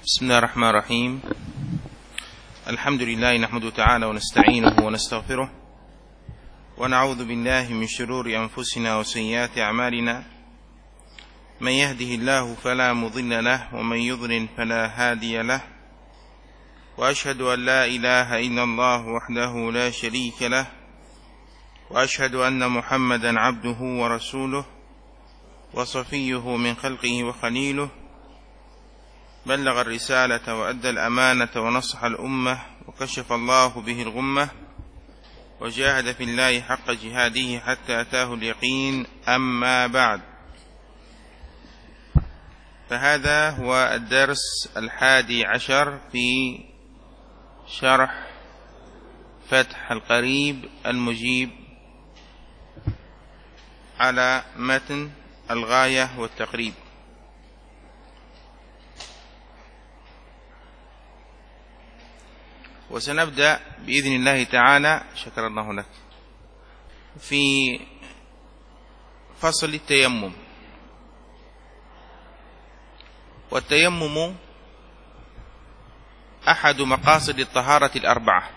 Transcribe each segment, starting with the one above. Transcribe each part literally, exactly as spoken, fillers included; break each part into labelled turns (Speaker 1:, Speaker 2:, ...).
Speaker 1: بسم الله الرحمن الرحيم. الحمد لله نحمده تعالى ونستعينه ونستغفره ونعوذ بالله من شرور أنفسنا وسيئات أعمالنا، من يهده الله فلا مضل له ومن يضلل فلا هادي له، وأشهد أن لا إله إلا الله وحده لا شريك له، وأشهد أن محمدا عبده ورسوله وصفيه من خلقه وخليله، بلغ الرسالة وأدى الأمانة ونصح الأمة وكشف الله به الغمة، وجاهد في الله حق جهاده حتى أتاه اليقين. أما بعد، فهذا هو الدرس الحادي عشر في شرح فتح القريب المجيب على متن الغاية والتقريب. وسنبدأ بإذن الله تعالى، شكر الله لك، في فصل التيمم. والتيمم أحد مقاصد الطهارة الأربعة.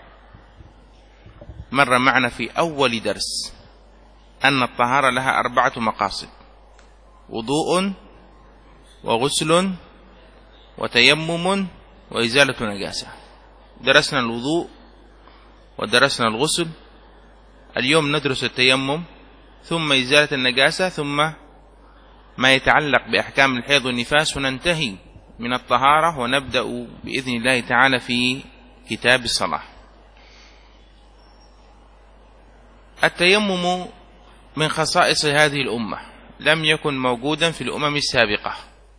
Speaker 1: مر معنا في أول درس أن الطهارة لها أربعة مقاصد: وضوء وغسل وتيمم وإزالة نجاسة. درسنا الوضوء ودرسنا الغسل، اليوم ندرس التيمم، ثم إزالة النجاسة، ثم ما يتعلق بأحكام الحيض والنفاس، وننتهي من الطهارة ونبدأ بإذن الله تعالى في كتاب الصلاة. التيمم من خصائص هذه الأمة، لم يكن موجودا في الأمم السابقة.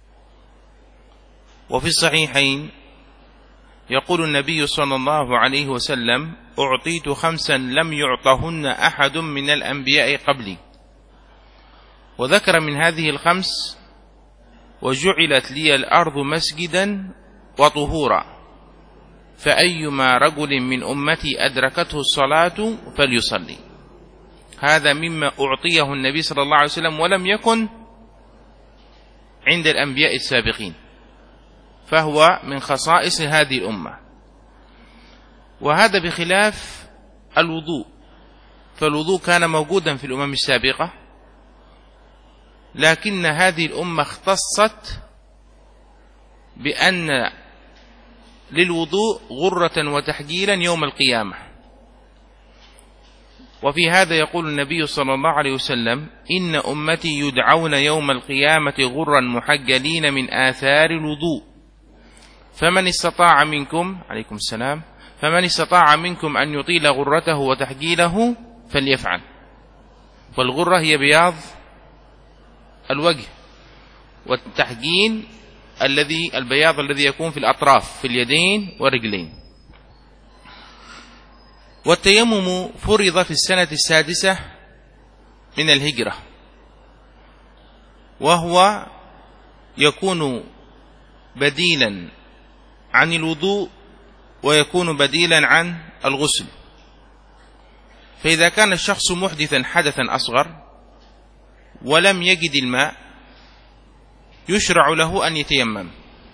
Speaker 1: وفي الصحيحين يقول النبي صلى الله عليه وسلم: أعطيت خمسا لم يعطهن أحد من الأنبياء قبلي. وذكر من هذه الخمس: وجعلت لي الأرض مسجدا وطهورا، فأيما رجل من أمتي أدركته الصلاة فليصلي. هذا مما أعطيه النبي صلى الله عليه وسلم، ولم يكن عند الأنبياء السابقين، فهو من خصائص هذه الأمة. وهذا بخلاف الوضوء، فالوضوء كان موجودا في الأمم السابقة، لكن هذه الأمة اختصت بأن للوضوء غرة وتحجيلا يوم القيامة. وفي هذا يقول النبي صلى الله عليه وسلم: إن أمتي يدعون يوم القيامة غرا محجلين من آثار الوضوء، فمن استطاع منكم عليكم السلام فمن استطاع منكم أن يطيل غرته وتحجيله فليفعل. والغرة هي بياض الوجه، والتحجيل الذي البياض الذي يكون في الأطراف، في اليدين والرجلين. والتيمم فرض في السنة السادسة من الهجرة، وهو يكون بديلا عن الوضوء ويكون بديلا عن الغسل. فإذا كان الشخص محدثا حدثا أصغر ولم يجد الماء، يشرع له أن يتيمم.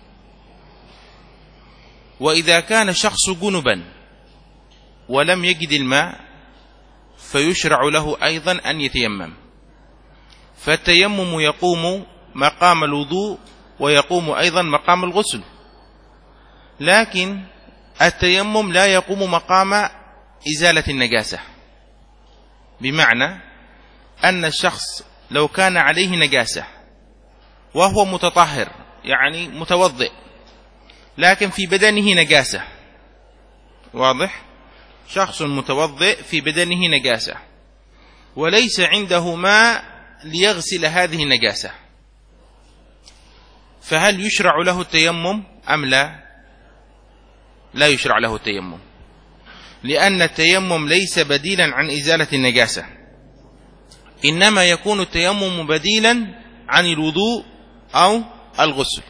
Speaker 1: وإذا كان شخص جنبا ولم يجد الماء، فيشرع له أيضا أن يتيمم. فالتيمم يقوم مقام الوضوء ويقوم أيضا مقام الغسل، لكن التيمم لا يقوم مقام إزالة النجاسة. بمعنى أن الشخص لو كان عليه نجاسة وهو متطهر، يعني متوضئ، لكن في بدنه نجاسة، واضح؟ شخص متوضئ في بدنه نجاسة وليس عنده ماء ليغسل هذه النجاسة، فهل يشرع له التيمم أم لا؟ لا يشرع له التيمم، لأن التيمم ليس بديلا عن إزالة النجاسة، إنما يكون التيمم بديلا عن الوضوء أو الغسل.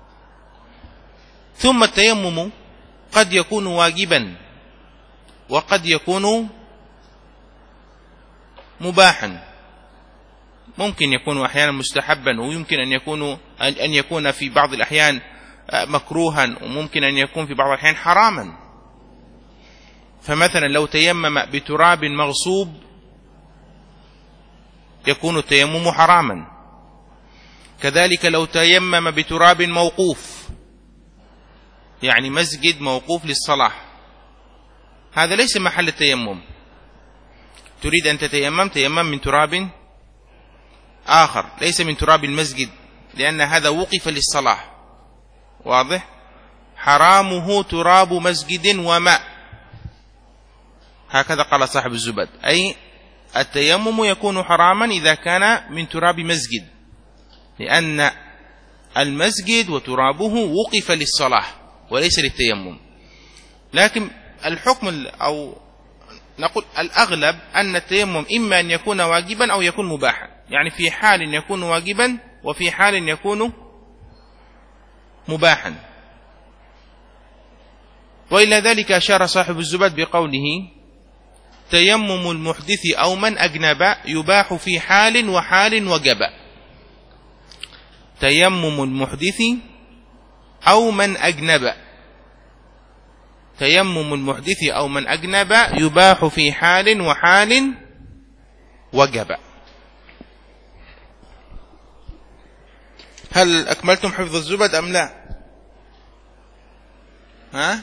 Speaker 1: ثم التيمم قد يكون واجبا وقد يكون مباحا، ممكن يكون أحيانا مستحبا، ويمكن أن يكون أن يكون في بعض الأحيان مكروها، وممكن أن يكون في بعض الأحيان حراما. فمثلا لو تيمم بتراب مغصوب يكون التيمم حراما. كذلك لو تيمم بتراب موقوف، يعني مسجد موقوف للصلاة، هذا ليس محل التيمم. تريد أن تتيمم، تيمم من تراب آخر ليس من تراب المسجد، لأن هذا وقف للصلاة. واضح؟ حرامه تراب مسجد وماء، هكذا قال صاحب الزبد، أي التيمم يكون حراما إذا كان من تراب مسجد، لأن المسجد وترابه وقف للصلاة وليس للتيمم. لكن الحكم أو نقول الأغلب أن التيمم إما أن يكون واجبا أو يكون مباحا، يعني في حال يكون واجبا وفي حال يكون مباحا. وإلى ذلك أشار صاحب الزبد بقوله: تيمم المحدث أو من أجنب يباح في حال وحال وجب. تيمم المحدث أو من أجنب، تيمم المحدث أو من أجنب يباح في حال وحال وجب. هل أكملتم حفظ الزبد أم لا؟ ها؟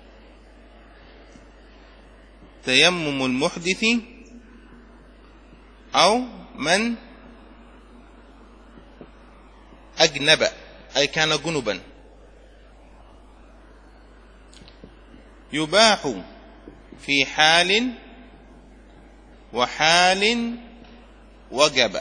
Speaker 1: تيمم المحدث أو من أجنب، أي كان جنبا، يباح في حال وحال وجب.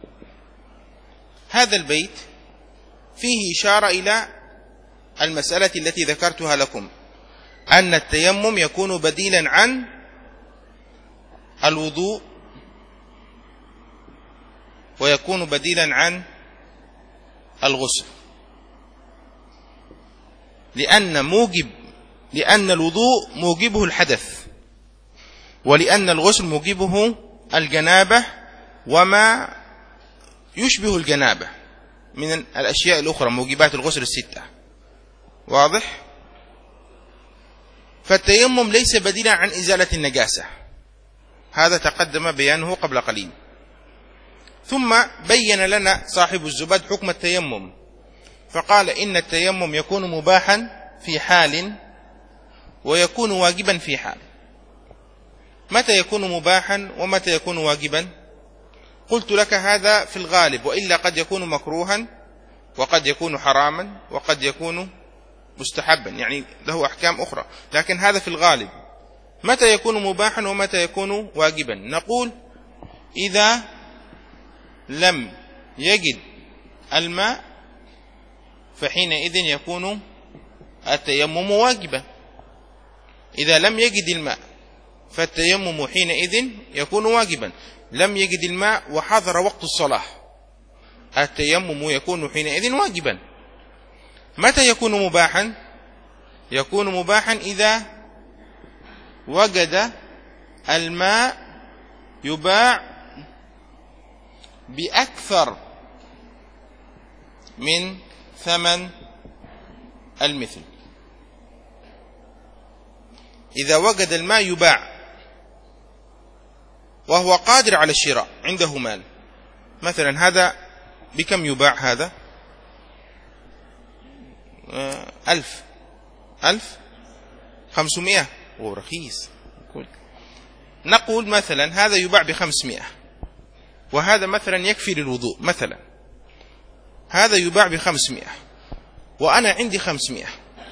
Speaker 1: هذا البيت فيه إشارة إلى المسألة التي ذكرتها لكم، أن التيمم يكون بديلا عن الوضوء ويكون بديلا عن الغسل، لأن موجب لأن الوضوء موجبه الحدث، ولأن الغسل موجبه الجنابة وما يشبه الجنابة من الأشياء الأخرى، موجبات الغسل الستة. واضح؟ فالتيمم ليس بديلا عن إزالة النجاسة، هذا تقدم بيانه قبل قليل. ثم بين لنا صاحب الزبد حكم التيمم، فقال إن التيمم يكون مباحا في حال ويكون واجبا في حال. متى يكون مباحا ومتى يكون واجبا؟ قلت لك هذا في الغالب، وإلا قد يكون مكروها وقد يكون حراما وقد يكون مستحبا، يعني له أحكام أخرى، لكن هذا في الغالب. متى يكون مباحا ومتى يكون واجبا؟ نقول إذا لم يجد الماء فحينئذ يكون التيمم واجبا. إذا لم يجد الماء فالتيمم حينئذ يكون واجبا. لم يجد الماء وحضر وقت الصلاة، التيمم يكون حينئذ واجبا. متى يكون مباحا؟ يكون مباحا إذا وجد الماء يباع بأكثر من ثمن المثل. إذا وجد الماء يباع وهو قادر على الشراء، عنده مال، مثلا هذا بكم يباع؟ هذا ألف ألف خمسمائة، ورخيص. نقول مثلا هذا يباع بخمسمائة، وهذا مثلا يكفي للوضوء، مثلا هذا يباع بخمسمائة وأنا عندي خمسمائة،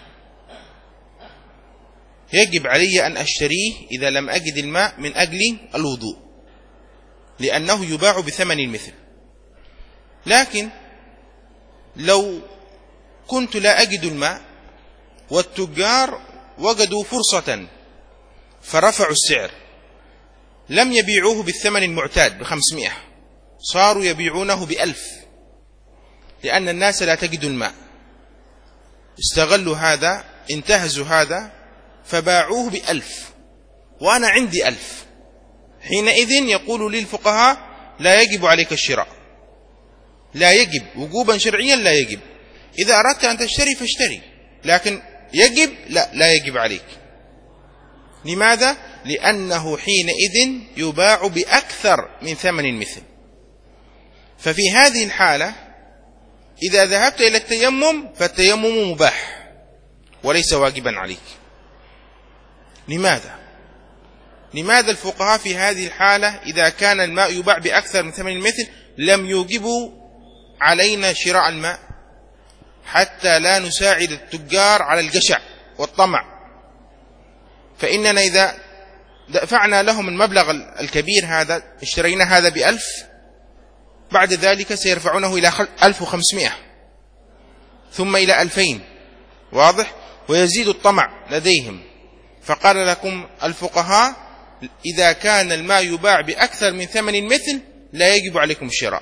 Speaker 1: يجب علي أن أشتريه إذا لم أجد الماء من أجل الوضوء، لأنه يباع بثمن المثل. لكن لو كنت لا أجد الماء والتجار وجدوا فرصة فرفعوا السعر، لم يبيعوه بالثمن المعتاد بخمسمائة، صاروا يبيعونه بألف، لأن الناس لا تجد الماء، استغلوا هذا، انتهزوا هذا فباعوه بألف وأنا عندي ألف. حينئذ يقول لي الفقهاء لا يجب عليك الشراء، لا يجب وجوبا شرعيا، لا يجب. إذا أردت أن تشتري فاشتري، لكن يجب؟ لا، لا يجب عليك. لماذا؟ لأنه حينئذ يباع بأكثر من ثمن المثل. ففي هذه الحالة إذا ذهبت إلى التيمم فالتيمم مباح وليس واجبا عليك. لماذا؟ لماذا الفقهاء في هذه الحالة إذا كان الماء يباع بأكثر من ثمن المثل لم يوجبوا علينا شراء الماء حتى لا نساعد التجار على الجشع والطمع؟ فإننا إذا دفعنا لهم المبلغ الكبير هذا، اشترينا هذا بألف، بعد ذلك سيرفعونه إلى ألف وخمسمائة ثم إلى ألفين، واضح؟ ويزيد الطمع لديهم. فقال لكم الفقهاء إذا كان الماء يباع بأكثر من ثمن المثل لا يجب عليكم الشراء،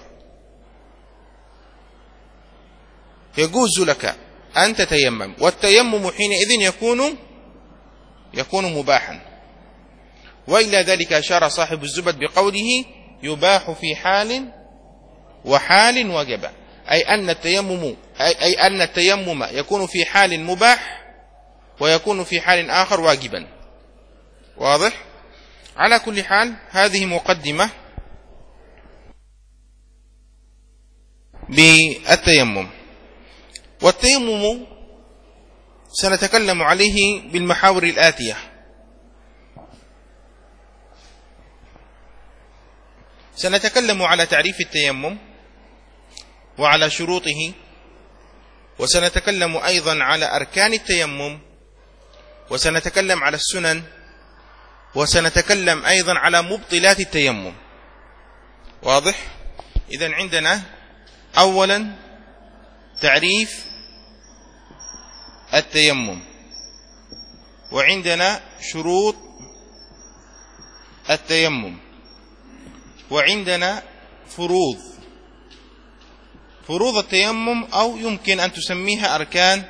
Speaker 1: يجوز لك أن تتيمم، والتيمم حينئذ يكون يكون مباحا. وإلى ذلك أشار صاحب الزبد بقوله يباح في حال وحال وجب، أي أن التيمم أي أن التيمم يكون في حال مباح ويكون في حال آخر واجبا، واضح؟ على كل حال هذه مقدمة بالتيمم. والتيمم سنتكلم عليه بالمحاور الآتية. سنتكلم على تعريف التيمم وعلى شروطه، وسنتكلم أيضا على أركان التيمم، وسنتكلم على السنن، وسنتكلم أيضا على مبطلات التيمم، واضح؟ إذن عندنا أولا تعريف التيمم، وعندنا شروط التيمم، وعندنا فروض فروض التيمم، أو يمكن أن تسميها أركان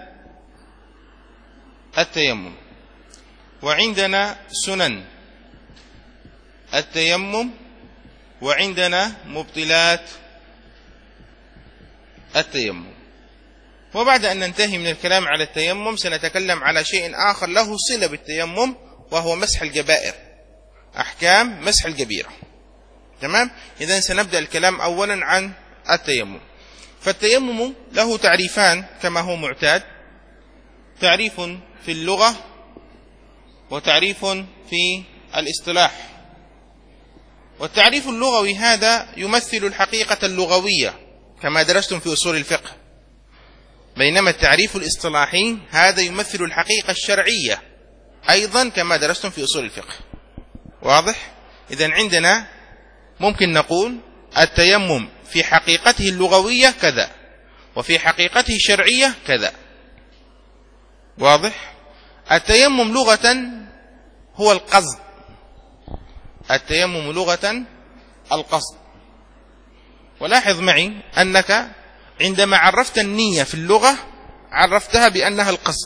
Speaker 1: التيمم، وعندنا سنن التيمم، وعندنا مبطلات التيمم. وبعد أن ننتهي من الكلام على التيمم سنتكلم على شيء آخر له صلة بالتيمم، وهو مسح الجبائر، أحكام مسح الجبيرة. تمام؟ إذن سنبدأ الكلام أولا عن التيمم. فالتيمم له تعريفان كما هو معتاد، تعريف في اللغة وتعريف في الاصطلاح. والتعريف اللغوي هذا يمثل الحقيقة اللغوية كما درستم في أصول الفقه، بينما التعريف الاصطلاحي هذا يمثل الحقيقة الشرعية أيضا كما درستم في أصول الفقه، واضح؟ إذن عندنا ممكن نقول التيمم في حقيقته اللغوية كذا، وفي حقيقته الشرعية كذا، واضح؟ التيمم لغة هو القصد، التيمم لغة القصد. ولاحظ معي أنك عندما عرفت النية في اللغة عرفتها بأنها القصد،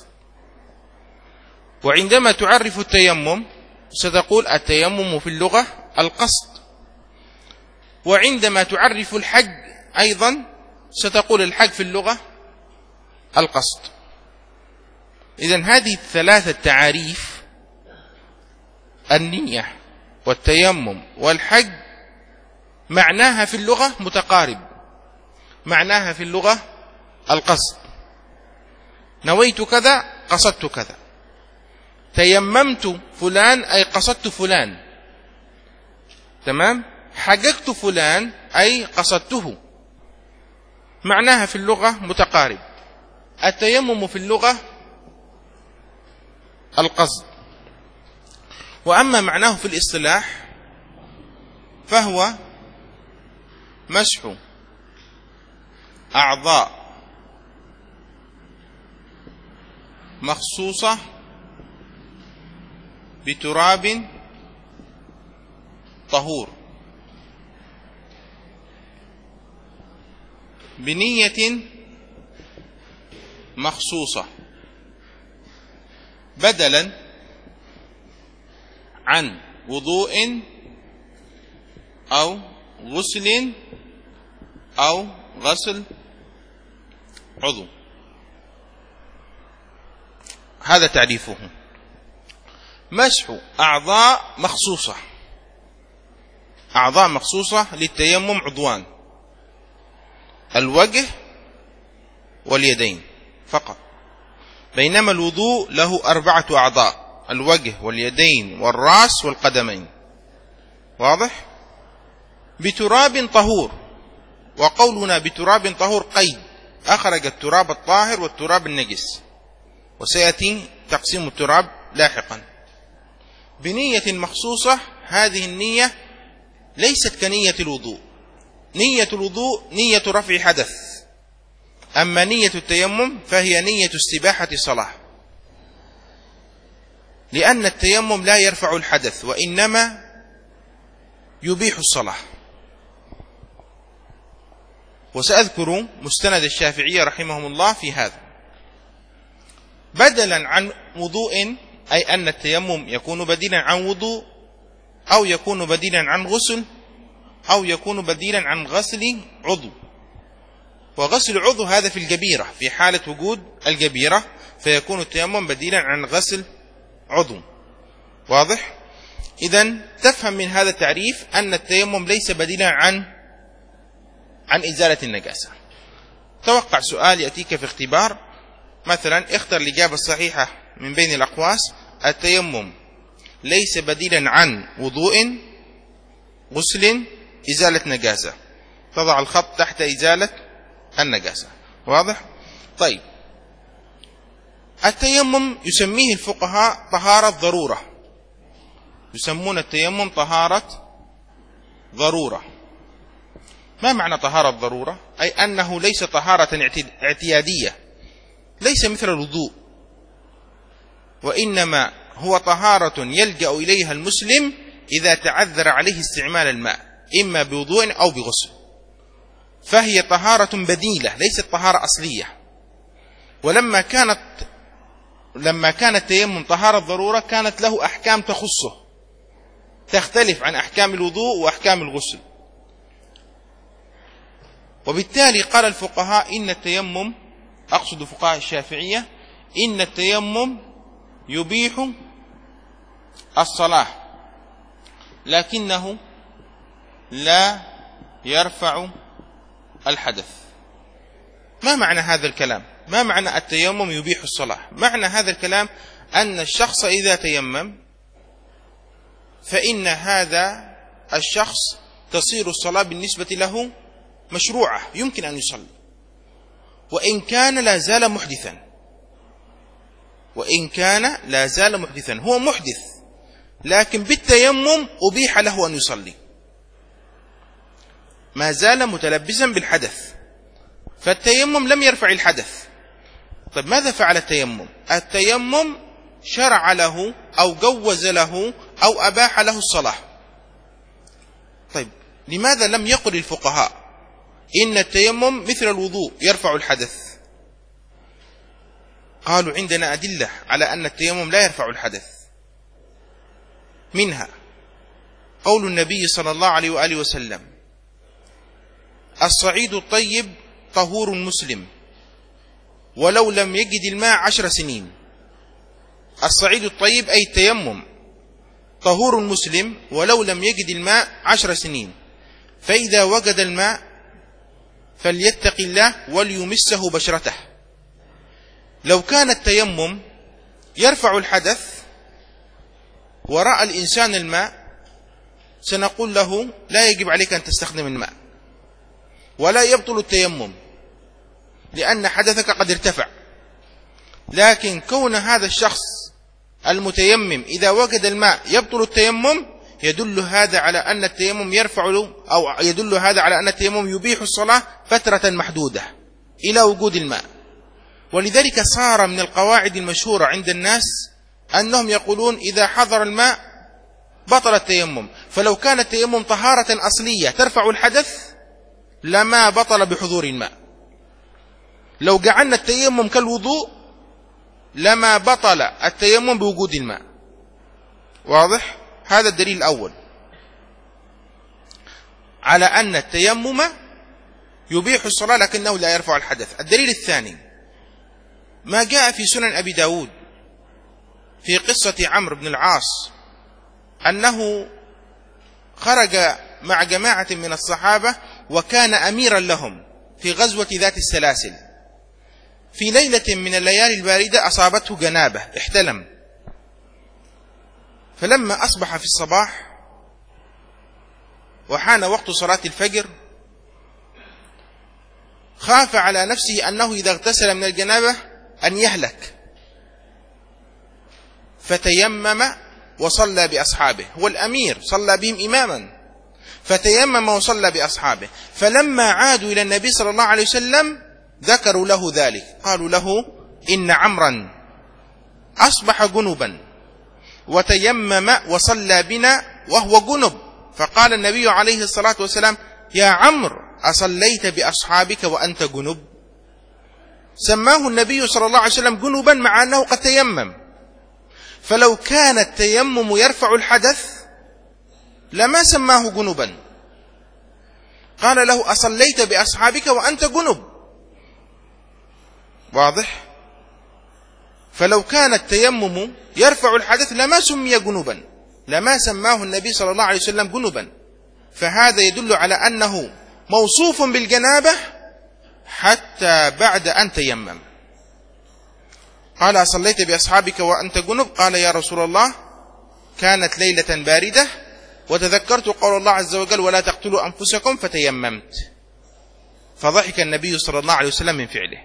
Speaker 1: وعندما تعرف التيمم ستقول التيمم في اللغة القصد، وعندما تعرف الحج أيضا ستقول الحج في اللغة القصد. إذن هذه الثلاثة تعاريف، النية والتيمم والحج، معناها في اللغة متقارب، معناها في اللغة القصد. نويت كذا قصدت كذا، تيممت فلان أي قصدت فلان، تمام؟ حججت فلان أي قصدته، معناها في اللغة متقارب. التيمم في اللغة القصد. وأما معناه في الاصطلاح فهو مسح أعضاء مخصوصة بتراب طهور بنية مخصوصة، بدلا عن وضوء أو غسل أو غسل عضو. هذا تعريفه. مسح أعضاء مخصوصة، أعضاء مخصوصة للتيمم عضوان: الوجه واليدين فقط، بينما الوضوء له أربعة أعضاء: الوجه واليدين والرأس والقدمين. واضح؟ بتراب طهور، وقولنا بتراب طهور قيد، أخرج التراب الطاهر والتراب النجس، وسيأتي تقسيم التراب لاحقا. بنية مخصوصة، هذه النية ليست كنية الوضوء. نية الوضوء نية رفع حدث، أما نية التيمم فهي نية استباحة صلاة، لأن التيمم لا يرفع الحدث وإنما يبيح الصلاة. وسأذكر مستند الشافعية رحمهم الله في هذا. بدلا عن وضوء، أي أن التيمم يكون بديلا عن وضوء، أو يكون بديلا عن غسل، أو يكون بديلا عن غسل عضو. وغسل عضو هذا في الجبيرة، في حالة وجود الجبيرة فيكون التيمم بديلا عن غسل عضو. واضح؟ إذن تفهم من هذا التعريف أن التيمم ليس بديلا عن عن إزالة النجاسة. توقع سؤال يأتيك في اختبار، مثلا اختر الإجابة الصحيحة من بين الأقواس: التيمم ليس بديلا عن وضوء، غسل، إزالة نجاسة. تضع الخط تحت إزالة النجاسة. واضح؟ طيب، التيمم يسميه الفقهاء طهارة ضرورة، يسمون التيمم طهارة ضرورة. ما معنى طهارة ضرورة؟ أي أنه ليس طهارة اعتيادية، ليس مثل الوضوء، وإنما هو طهارة يلجأ إليها المسلم إذا تعذر عليه استعمال الماء، إما بوضوء أو بغسل، فهي طهارة بديلة ليست طهارة أصلية. ولما كانت لما كان التيمم طهارة ضرورة كانت له أحكام تخصه تختلف عن أحكام الوضوء وأحكام الغسل. وبالتالي قال الفقهاء إن التيمم، أقصد فقهاء الشافعية، إن التيمم يبيح الصلاة لكنه لا يرفع الحدث. ما معنى هذا الكلام؟ ما معنى التيمم يبيح الصلاة؟ معنى هذا الكلام أن الشخص إذا تيمم فإن هذا الشخص تصير الصلاة بالنسبة له مشروعة، يمكن أن يصلي، وإن كان لا زال محدثا، وإن كان لا زال محدثا، هو محدث لكن بالتيمم أبيح له أن يصلي، ما زال متلبسا بالحدث، فالتيمم لم يرفع الحدث. طيب ماذا فعل التيمم؟ التيمم شرع له أو جوز له أو أباح له الصلاة. طيب لماذا لم يقل الفقهاء إن التيمم مثل الوضوء يرفع الحدث؟ قالوا عندنا أدلة على أن التيمم لا يرفع الحدث، منها قول النبي صلى الله عليه وآله وسلم: الصعيد الطيب طهور مسلم ولو لم يجد الماء عشر سنين. الصعيد الطيب أي التيمم طهور مسلم ولو لم يجد الماء عشر سنين، فإذا وجد الماء فليتق الله وليمسه بشرته. لو كان التيمم يرفع الحدث ورأى الإنسان الماء سنقول له لا يجب عليك أن تستخدم الماء ولا يبطل التيمم لأن حدثك قد ارتفع. لكن كون هذا الشخص المتيمم إذا وجد الماء يبطل التيمم يدل هذا على أن التيمم يرفع له، أو يدل هذا على أن التيمم يبيح الصلاة فترة محدودة إلى وجود الماء. ولذلك صار من القواعد المشهورة عند الناس أنهم يقولون إذا حضر الماء بطل التيمم، فلو كان التيمم طهارة أصلية ترفع الحدث لما بطل بحضور الماء. لو جعلنا التيمم كالوضوء لما بطل التيمم بوجود الماء. واضح؟ هذا الدليل الأول على أن التيمم يبيح الصلاة لكنه لا يرفع الحدث. الدليل الثاني ما جاء في سنن أبي داود في قصة عمرو بن العاص أنه خرج مع جماعة من الصحابة وكان أميرا لهم في غزوة ذات السلاسل. في ليلة من الليالي الباردة أصابته جنابة، احتلم، فلما أصبح في الصباح وحان وقت صلاة الفجر خاف على نفسه أنه إذا اغتسل من الجنابة أن يهلك، فتيمم وصلى بأصحابه. هو الأمير، صلى بهم إماما، فتيمم وصلى بأصحابه. فلما عادوا إلى النبي صلى الله عليه وسلم ذكروا له ذلك، قالوا له إن عمرا أصبح جنبا وتيمم وصلى بنا وهو جنب. فقال النبي عليه الصلاة والسلام: يا عمرو أصليت بأصحابك وأنت جنب؟ سماه النبي صلى الله عليه وسلم جنبا مع أنه قد تيمم. فلو كان التيمم يرفع الحدث لما سماه جنبا، قال له: أصليت بأصحابك وأنت جنب. واضح؟ فلو كان التيمم يرفع الحدث لما سمي جنبا، لما سماه النبي صلى الله عليه وسلم جنبا. فهذا يدل على أنه موصوف بالجنابة حتى بعد أن تيمم. قال: أصليت بأصحابك وأنت جنب؟ قال: يا رسول الله، كانت ليلة باردة وتذكرت قول الله عز وجل: ولا تقتلوا أنفسكم، فتيممت. فضحك النبي صلى الله عليه وسلم من فعله.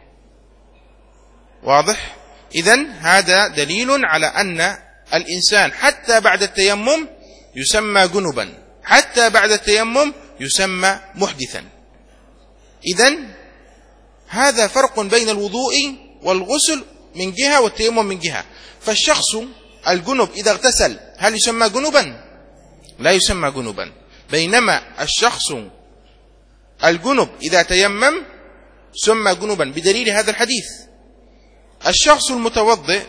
Speaker 1: واضح؟ إذن هذا دليل على أن الإنسان حتى بعد التيمم يسمى جنبا، حتى بعد التيمم يسمى محدثا. إذن هذا فرق بين الوضوء والغسل من جهة والتيمم من جهة. فالشخص الجنب إذا اغتسل هل يسمى جنبا؟ لا يسمى جنبا. بينما الشخص الجنب إذا تيمم سمى جنبا بدليل هذا الحديث. الشخص المتوضئ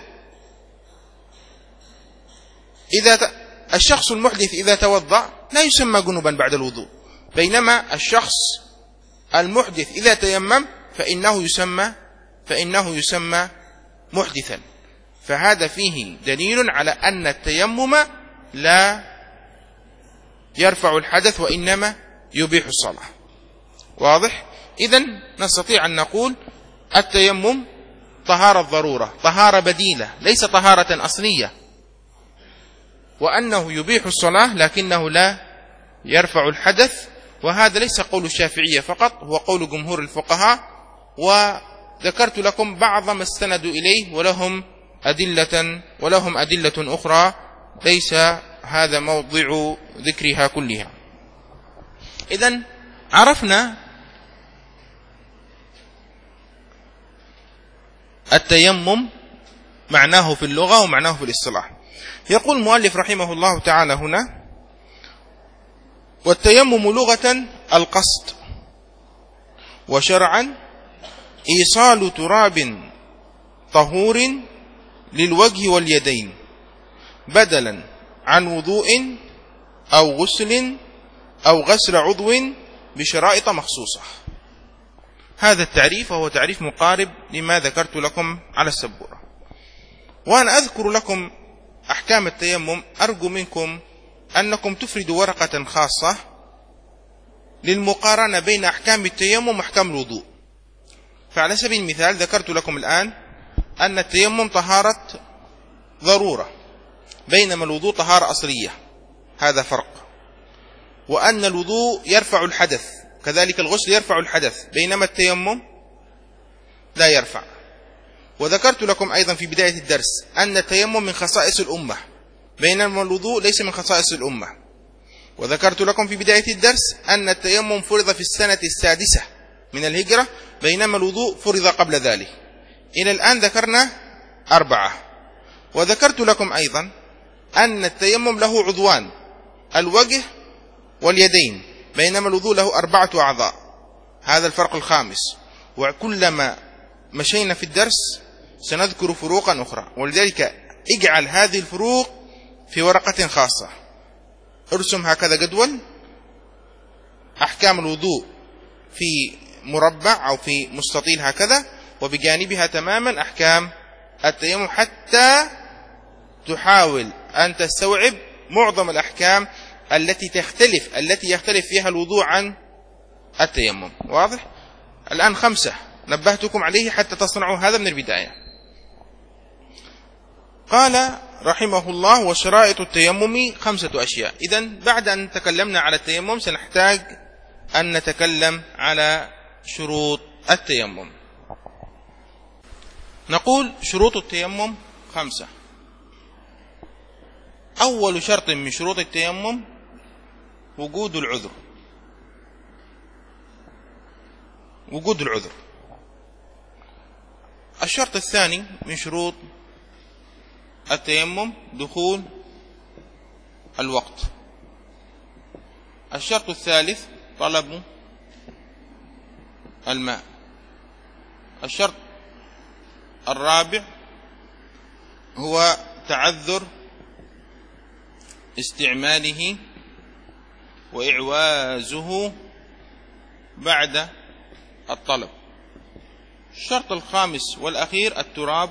Speaker 1: إذا ت... الشخص المحدث إذا توضأ لا يسمى جنبا بعد الوضوء، بينما الشخص المحدث إذا تيمم فإنه يسمى فإنه يسمى محدثا. فهذا فيه دليل على أن التيمم لا يرفع الحدث وإنما يبيح الصلاة. واضح؟ إذن نستطيع أن نقول التيمم طهارة ضرورة، طهارة بديلة، ليس طهارة أصلية، وأنه يبيح الصلاة لكنه لا يرفع الحدث. وهذا ليس قول الشافعية فقط، هو قول جمهور الفقهاء، وذكرت لكم بعض ما استندوا إليه ولهم أدلة ولهم أدلة أخرى ليس هذا موضع ذكرها كلها. إذن عرفنا التيمم معناه في اللغة ومعناه في الاصطلاح. يقول المؤلف رحمه الله تعالى هنا: والتيمم لغة القصد، وشرعا إيصال تراب طهور للوجه واليدين بدلا عن وضوء أو غسل أو غسل عضو بشرائط مخصوصة. هذا التعريف وهو تعريف مقارب لما ذكرت لكم على السبورة. وأنا أذكر لكم أحكام التيمم، أرجو منكم أنكم تفردوا ورقة خاصة للمقارنة بين أحكام التيمم وأحكام الوضوء. فعلى سبيل المثال ذكرت لكم الآن أن التيمم طهارة ضرورة، بينما الوضوء طهارة أصلية، هذا فرق. وأن الوضوء يرفع الحدث، كذلك الغسل يرفع الحدث، بينما التيمم لا يرفع. وذكرت لكم أيضا في بداية الدرس أن التيمم من خصائص الأمة، بينما الوضوء ليس من خصائص الأمة. وذكرت لكم في بداية الدرس أن التيمم فرض في السنة السادسة من الهجرة، بينما الوضوء فرض قبل ذلك. إلى الآن ذكرنا أربعة. وذكرت لكم أيضا أن التيمم له عضوان، الوجه واليدين، بينما الوضوء له أربعة أعضاء. هذا الفرق الخامس. وكلما مشينا في الدرس سنذكر فروقا أخرى، ولذلك اجعل هذه الفروق في ورقة خاصة. ارسم هكذا جدول أحكام الوضوء في مربع أو في مستطيل هكذا، وبجانبها تماما أحكام التيمم، حتى تحاول أن تستوعب معظم الأحكام التي تختلف التي يختلف فيها الوضوء عن التيمم. واضح؟ الآن خمسة نبهتكم عليه حتى تصنعوا هذا من البداية. قال رحمه الله: وشرائط التيمم خمسة أشياء. إذن بعد أن تكلمنا على التيمم سنحتاج أن نتكلم على شروط التيمم. نقول شروط التيمم خمسة. أول شرط من شروط التيمم وجود العذر. وجود العذر. الشرط الثاني من شروط التيمم دخول الوقت. الشرط الثالث طلب الماء. الشرط الرابع هو تعذر استعماله وإعوازه بعد الطلب. الشرط الخامس والأخير التراب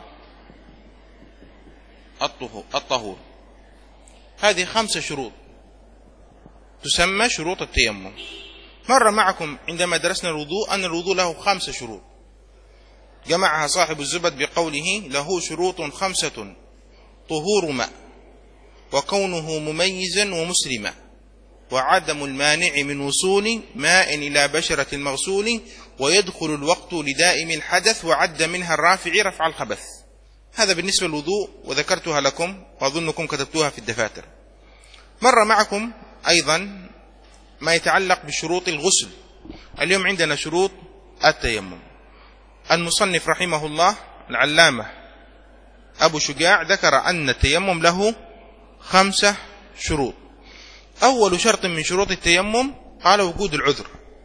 Speaker 1: الطهور. هذه خمسة شروط تسمى شروط التيمم. مر معكم عندما درسنا الوضوء أن الوضوء له خمسة شروط، جمعها صاحب الزبد بقوله: له شروط خمسة: طهور ماء، وكونه مميزا ومسلما، وعدم المانع من وصول ماء إلى بشرة المغسول، ويدخل الوقت لدائم الحدث، وعد منها الرافع رفع الخبث. هذا بالنسبة للوضوء، وذكرتها لكم وأظنكم كتبتوها في الدفاتر. مر معكم أيضا ما يتعلق بشروط الغسل. اليوم عندنا شروط التيمم. المصنف رحمه الله العلامة أبو شجاع ذكر أن التيمم له خمسة شروط. أول شرط من شروط التيمم قال وجود العذر.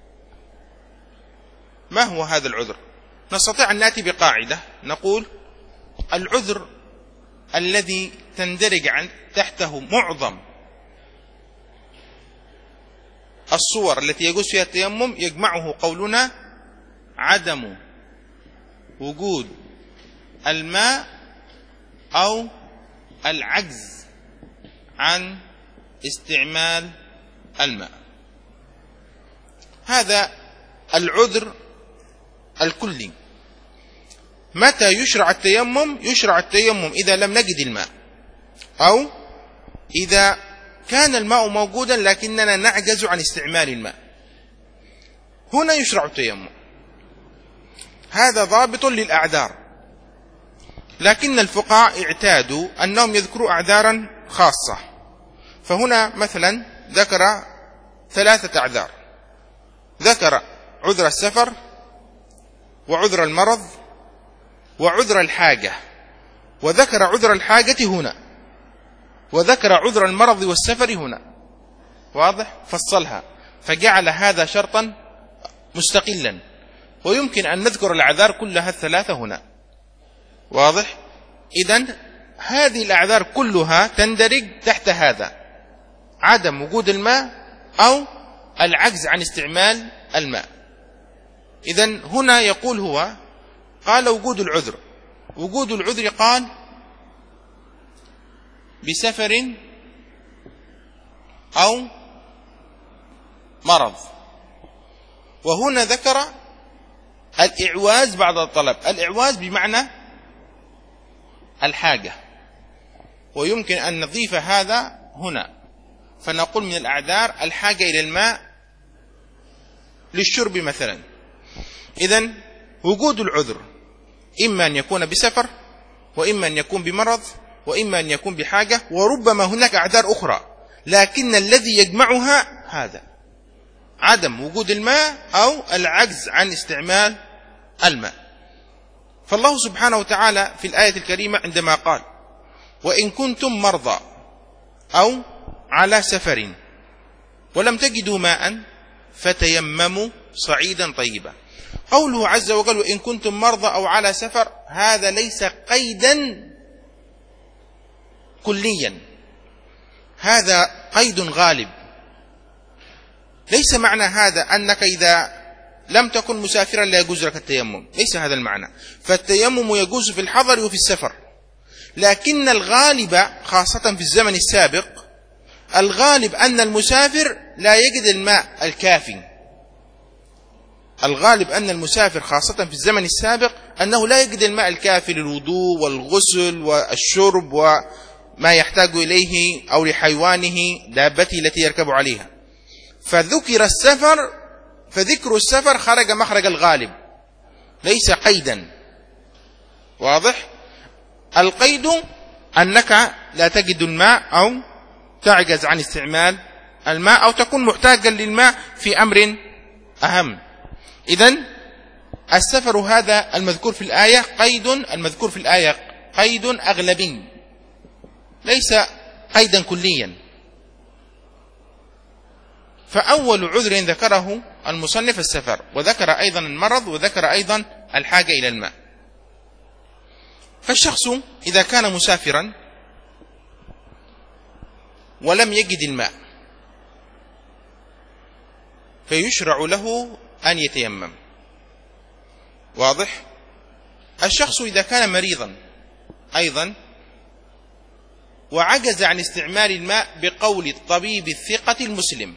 Speaker 1: ما هو هذا العذر؟ نستطيع أن نأتي بقاعدة نقول: العذر الذي تندرج عن تحته معظم الصور التي يجوز فيها التيمم يجمعه قولنا عدم وجود الماء أو العجز عن استعمال الماء. هذا العذر الكلي. متى يشرع التيمم؟ يشرع التيمم إذا لم نجد الماء، أو إذا كان الماء موجودا لكننا نعجز عن استعمال الماء، هنا يشرع التيمم. هذا ضابط للأعذار، لكن الفقهاء اعتادوا أنهم يذكروا أعذارا خاصة. فهنا مثلا ذكر ثلاثة أعذار: ذكر عذر السفر، وعذر المرض، وعذر الحاجة. وذكر عذر الحاجة هنا، وذكر عذر المرض والسفر هنا. واضح؟ فصلها، فجعل هذا شرطا مستقلا، ويمكن أن نذكر الأعذار كلها الثلاثة هنا. واضح؟ إذن هذه الأعذار كلها تندرج تحت هذا: عدم وجود الماء أو العجز عن استعمال الماء. إذن هنا يقول هو قال وجود العذر. وجود العذر قال بسفر أو مرض. وهنا ذكر الإعواز بعد الطلب. الإعواز بمعنى الحاجة، ويمكن أن نضيف هذا هنا فنقول من الأعذار الحاجة إلى الماء للشرب مثلا. إذن وجود العذر إما أن يكون بسفر، وإما أن يكون بمرض، وإما أن يكون بحاجة، وربما هناك أعذار أخرى، لكن الذي يجمعها هذا: عدم وجود الماء أو العجز عن استعمال الماء. فالله سبحانه وتعالى في الآية الكريمة عندما قال: وإن كنتم مرضى أو على سفر ولم تجدوا ماء فتيمموا صعيدا طيبا. قوله عز وجل وإن كنتم مرضى أو على سفر، هذا ليس قيدا كليا، هذا قيد غالب. ليس معنى هذا أنك إذا لم تكن مسافرا لا يجوز لك التيمم، ليس هذا المعنى. فالتيمم يجوز في الحضر وفي السفر، لكن الغالب خاصة في الزمن السابق الغالب أن المسافر لا يجد الماء الكافي. الغالب أن المسافر خاصة في الزمن السابق أنه لا يجد الماء الكافي للوضوء والغسل والشرب وما يحتاج إليه أو لحيوانه دابته التي يركب عليها. فذكر السفر فذكر السفر خرج مخرج الغالب ليس قيدا. واضح؟ القيد أنك لا تجد الماء أو تعجز عن استعمال الماء أو تكون محتاجا للماء في أمر أهم. إذن السفر هذا المذكور في الآية قيد المذكور في الآية قيد أغلبي ليس قيدا كليا. فأول عذر ذكره المصنف السفر، وذكر أيضا المرض، وذكر أيضا الحاجة إلى الماء. فالشخص إذا كان مسافرا ولم يجد الماء فيشرع له أن يتيمم. واضح؟ الشخص إذا كان مريضا أيضا وعجز عن استعمال الماء بقول الطبيب الثقة المسلم،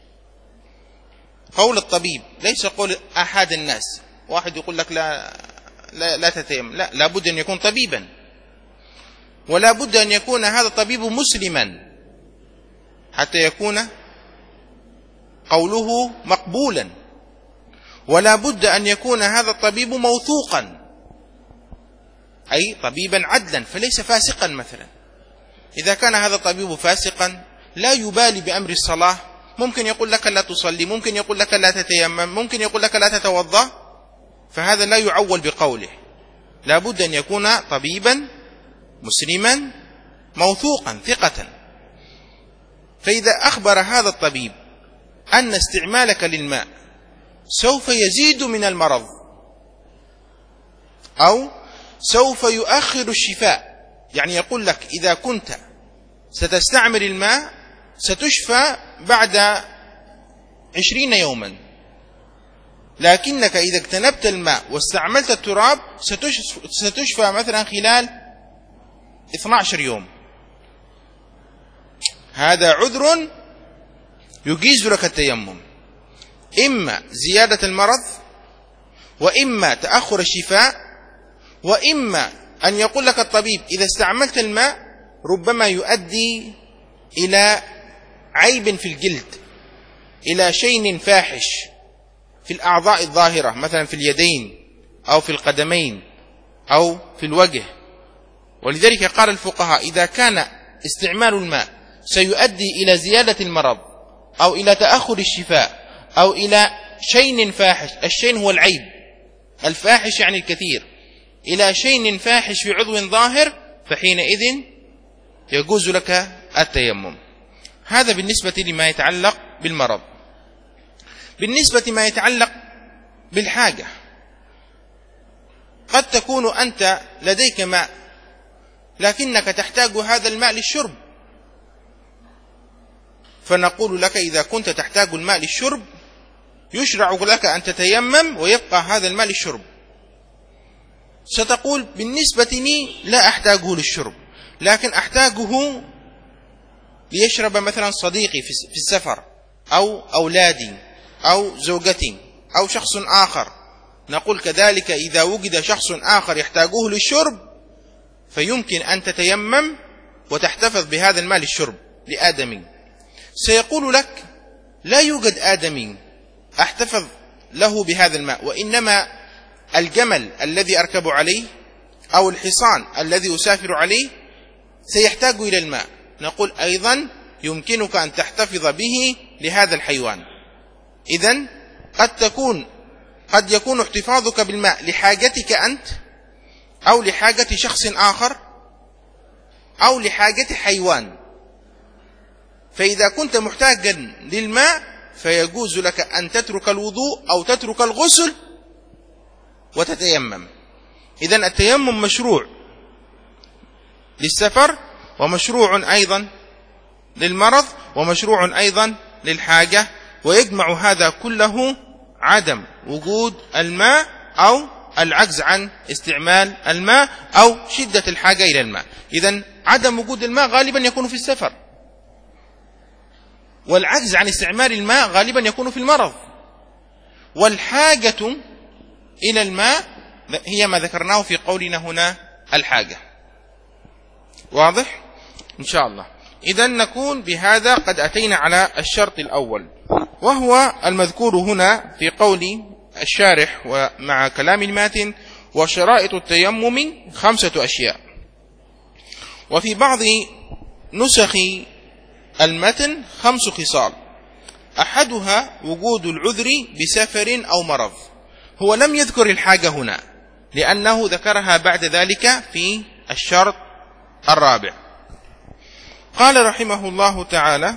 Speaker 1: قول الطبيب ليس قول أحد الناس، واحد يقول لك لا لا, لا تتيمم، لا، لابد أن يكون طبيبا، ولا بد أن يكون هذا الطبيب مسلما حتى يكون قوله مقبولا، ولا بد أن يكون هذا الطبيب موثوقا أي طبيبا عدلا فليس فاسقا. مثلا إذا كان هذا الطبيب فاسقا لا يبالي بأمر الصلاة، ممكن يقول لك لا تصلي، ممكن يقول لك لا تتيمم، ممكن يقول لك لا تتوضأ، فهذا لا يعول بقوله. لا بد أن يكون طبيبا مسلما موثوقا ثقة. فإذا أخبر هذا الطبيب أن استعمالك للماء سوف يزيد من المرض أو سوف يؤخر الشفاء، يعني يقول لك إذا كنت ستستعمل الماء ستشفى بعد عشرين يوما، لكنك إذا اجتنبت الماء واستعملت التراب ستشفى مثلا خلال اثني عشر يوم، هذا عذر يجيز لك التيمم، إما زيادة المرض، وإما تأخر الشفاء، وإما أن يقول لك الطبيب إذا استعملت الماء ربما يؤدي إلى عيب في الجلد، إلى شين فاحش في الأعضاء الظاهرة مثلا في اليدين أو في القدمين أو في الوجه. ولذلك قال الفقهاء إذا كان استعمال الماء سيؤدي إلى زيادة المرض أو إلى تأخر الشفاء أو إلى شين فاحش، الشين هو العيب، الفاحش يعني الكثير، إلى شين فاحش في عضو ظاهر، فحينئذ يجوز لك التيمم. هذا بالنسبة لما يتعلق بالمرض. بالنسبة ما يتعلق بالحاجة، قد تكون أنت لديك ماء لكنك تحتاج هذا الماء للشرب، فنقول لك إذا كنت تحتاج الماء للشرب يشرع لك أن تتيمم ويبقى هذا الماء للشرب. ستقول بالنسبة لي لا أحتاجه للشرب، لكن أحتاجه ليشرب مثلا صديقي في السفر أو أولادي أو زوجتي أو شخص آخر. نقول كذلك إذا وجد شخص آخر يحتاجه للشرب فيمكن أن تتيمم وتحتفظ بهذا الماء للشرب لآدمي. سيقول لك لا يوجد آدمي أحتفظ له بهذا الماء، وإنما الجمل الذي أركب عليه أو الحصان الذي أسافر عليه سيحتاج إلى الماء. نقول أيضا يمكنك أن تحتفظ به لهذا الحيوان. إذن قد تكون قد يكون احتفاظك بالماء لحاجتك أنت أو لحاجة شخص آخر أو لحاجة حيوان. فإذا كنت محتاجا للماء فيجوز لك أن تترك الوضوء أو تترك الغسل وتتيمم. إذن التيمم مشروع للسفر، ومشروع أيضا للمرض، ومشروع أيضا للحاجة، ويجمع هذا كله عدم وجود الماء أو العجز عن استعمال الماء أو شدة الحاجة إلى الماء. إذن عدم وجود الماء غالبا يكون في السفر، والعجز عن استعمال الماء غالبا يكون في المرض، والحاجة إلى الماء هي ما ذكرناه في قولنا هنا الحاجة. واضح؟ إن شاء الله. إذن نكون بهذا قد أتينا على الشرط الأول، وهو المذكور هنا في قول الشارح ومع كلام الماتن: وشرائط التيمم خمسة أشياء. وفي بعض نسخ المتن خمس خصال، أحدها وجود العذر بسفر أو مرض. هو لم يذكر الحاجة هنا لأنه ذكرها بعد ذلك في الشرط الرابع. قال رحمه الله تعالى: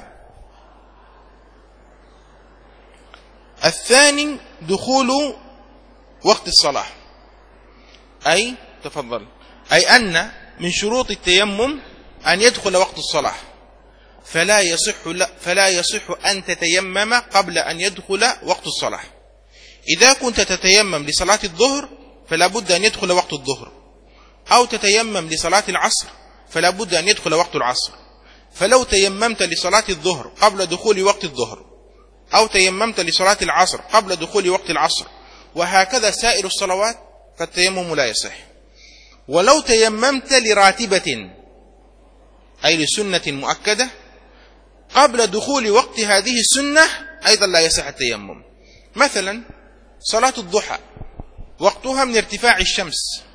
Speaker 1: الثاني دخول وقت الصلاة. أي تفضل أي أن من شروط التيمم أن يدخل وقت الصلاة، فلا يصح فلا يصح أن تتيمم قبل أن يدخل وقت الصلاة. إذا كنت تتيمم لصلاة الظهر فلا بد أن يدخل وقت الظهر، أو تتيمم لصلاة العصر فلا بد أن يدخل وقت العصر. فلو تيممت لصلاة الظهر قبل دخول وقت الظهر، أو تيممت لصلاة العصر قبل دخول وقت العصر، وهكذا سائر الصلوات، فالتيمم لا يصح. ولو تيممت لراتبة أي لسنة مؤكدة قبل دخول وقت هذه السنة أيضا لا يصح التيمم. مثلا صلاة الضحى وقتها من ارتفاع الشمس،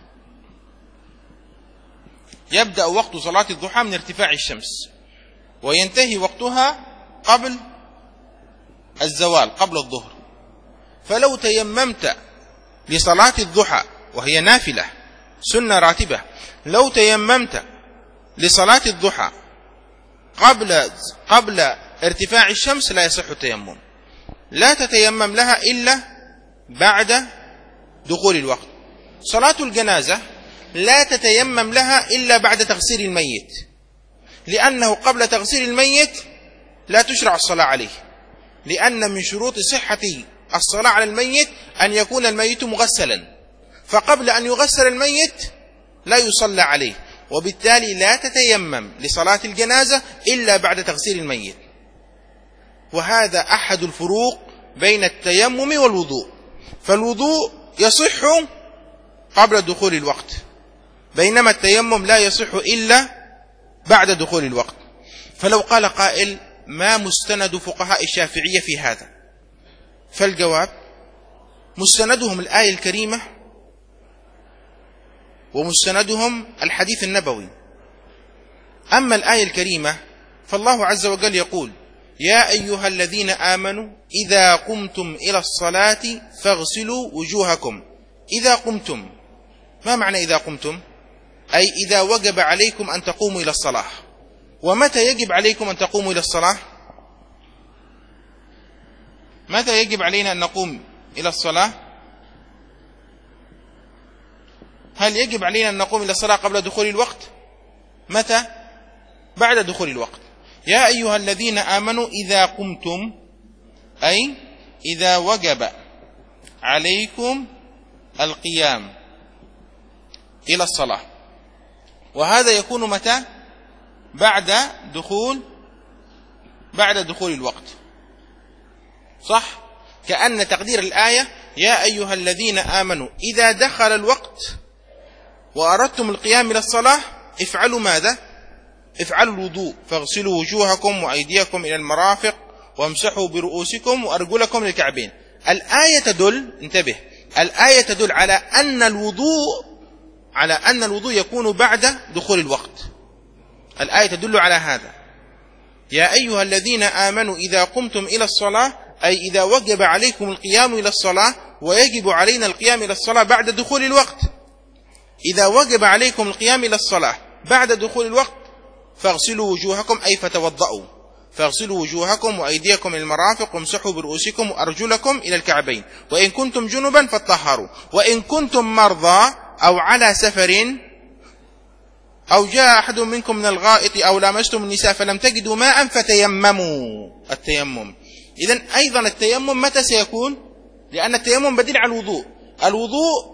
Speaker 1: يبدأ وقت صلاة الضحى من ارتفاع الشمس وينتهي وقتها قبل الزوال، قبل الظهر. فلو تيممت لصلاة الضحى وهي نافلة سنة راتبة، لو تيممت لصلاة الضحى قبل قبل ارتفاع الشمس لا يصح التيمم. لا تتيمم لها إلا بعد دخول الوقت. صلاة الجنازة لا تتيمم لها إلا بعد تغسيل الميت، لأنه قبل تغسيل الميت لا تشرع الصلاة عليه، لأن من شروط صحة الصلاة على الميت أن يكون الميت مغسلا، فقبل أن يغسل الميت لا يصلى عليه، وبالتالي لا تتيمم لصلاة الجنازة إلا بعد تغسيل الميت. وهذا أحد الفروق بين التيمم والوضوء. فالوضوء يصح قبل دخول الوقت، بينما التيمم لا يصح إلا بعد دخول الوقت. فلو قال قائل: ما مستند فقهاء الشافعية في هذا؟ فالجواب: مستندهم الآية الكريمة، ومستندهم الحديث النبوي. أما الآية الكريمة فالله عز وجل يقول: يا أيها الذين آمنوا إذا قمتم إلى الصلاة فاغسلوا وجوهكم. إذا قمتم، ما معنى إذا قمتم؟ أي إذا وجب عليكم أن تقوموا إلى الصلاة. ومتى يجب عليكم أن تقوموا إلى الصلاة؟ متى يجب علينا أن نقوم إلى الصلاة؟ هل يجب علينا أن نقوم إلى الصلاة قبل دخول الوقت؟ متى؟ بعد دخول الوقت. يا أيها الذين آمنوا إذا قمتم، أي إذا وجب عليكم القيام إلى الصلاة. وهذا يكون متى؟ بعد دخول بعد دخول الوقت، صح؟ كأن تقدير الآية: يا أيها الذين آمنوا إذا دخل الوقت وأردتم القيام إلى الصلاة افعلوا ماذا؟ افعلوا الوضوء، فاغسلوا وجوهكم وأيديكم إلى المرافق وامسحوا برؤوسكم وأرجلكم للكعبين. الآية تدل، انتبه، الآية تدل على أن الوضوء على أن الوضوء يكون بعد دخول الوقت. الآية تدل على هذا: يا أيها الذين آمنوا إذا قمتم إلى الصلاة، أي إذا وجب عليكم القيام إلى الصلاة، ويجب علينا القيام إلى الصلاة بعد دخول الوقت. إذا وجب عليكم القيام إلى الصلاة بعد دخول الوقت فاغسلوا وجوهكم، أي فتوضأوا، فاغسلوا وجوهكم وأيديكم إلى المرافق وامسحوا برؤوسكم وأرجلكم إلى الكعبين، وإن كنتم جنبا فطهروا، وإن كنتم مرضى أو على سفر أو جاء أحد منكم من الغائط أو لامستم النساء فلم تجدوا ماء فتيمموا. التيمم إذن أيضا التيمم متى سيكون؟ لأن التيمم بديل على الوضوء. الوضوء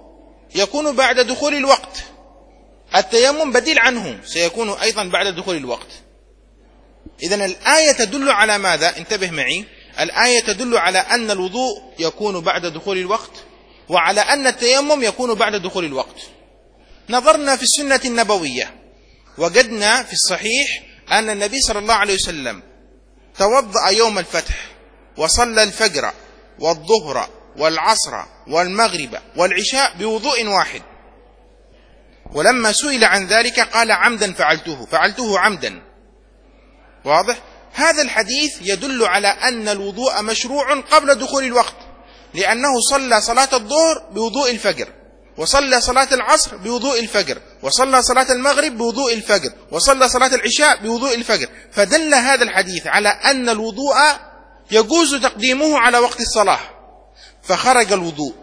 Speaker 1: يكون بعد دخول الوقت، التيمم بديل عنه سيكون أيضا بعد دخول الوقت. إذن الآية تدل على ماذا؟ انتبه معي، الآية تدل على أن الوضوء يكون بعد دخول الوقت، وعلى أن التيمم يكون بعد دخول الوقت. نظرنا في السنة النبوية وجدنا في الصحيح أن النبي صلى الله عليه وسلم توضأ يوم الفتح وصلى الفجر والظهر والعصر والمغرب والعشاء بوضوء واحد، ولما سئل عن ذلك قال عمدا فعلته فعلته عمدا. واضح؟ هذا الحديث يدل على أن الوضوء مشروع قبل دخول الوقت، لأنه صلى صلاة الظهر بوضوء الفجر، وصلى صلاة العصر بوضوء الفجر، وصلى صلاة المغرب بوضوء الفجر، وصلى صلاة العشاء بوضوء الفجر. فدل هذا الحديث على أن الوضوء يجوز تقديمه على وقت الصلاة، فخرج الوضوء،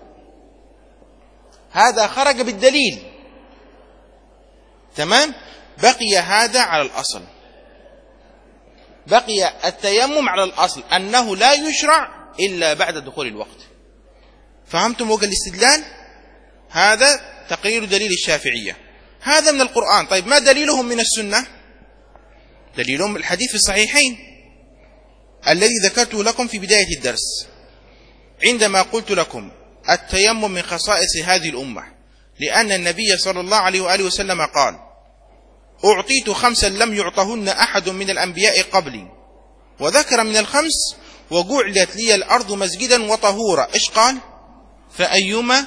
Speaker 1: هذا خرج بالدليل. تمام؟ بقي هذا على الأصل، بقي التيمم على الأصل أنه لا يشرع إلا بعد دخول الوقت. فهمتم وجه الاستدلال؟ هذا تقرير دليل الشافعية، هذا من القرآن. طيب ما دليلهم من السنة؟ دليلهم الحديث في الصحيحين الذي ذكرته لكم في بداية الدرس، عندما قلت لكم التيمم من خصائص هذه الأمة، لأن النبي صلى الله عليه وآله وسلم قال أعطيت خمسا لم يعطهن أحد من الأنبياء قبلي، وذكر من الخمس وجعلت لي الأرض مسجدا وطهورا. إيش قال؟ فأيما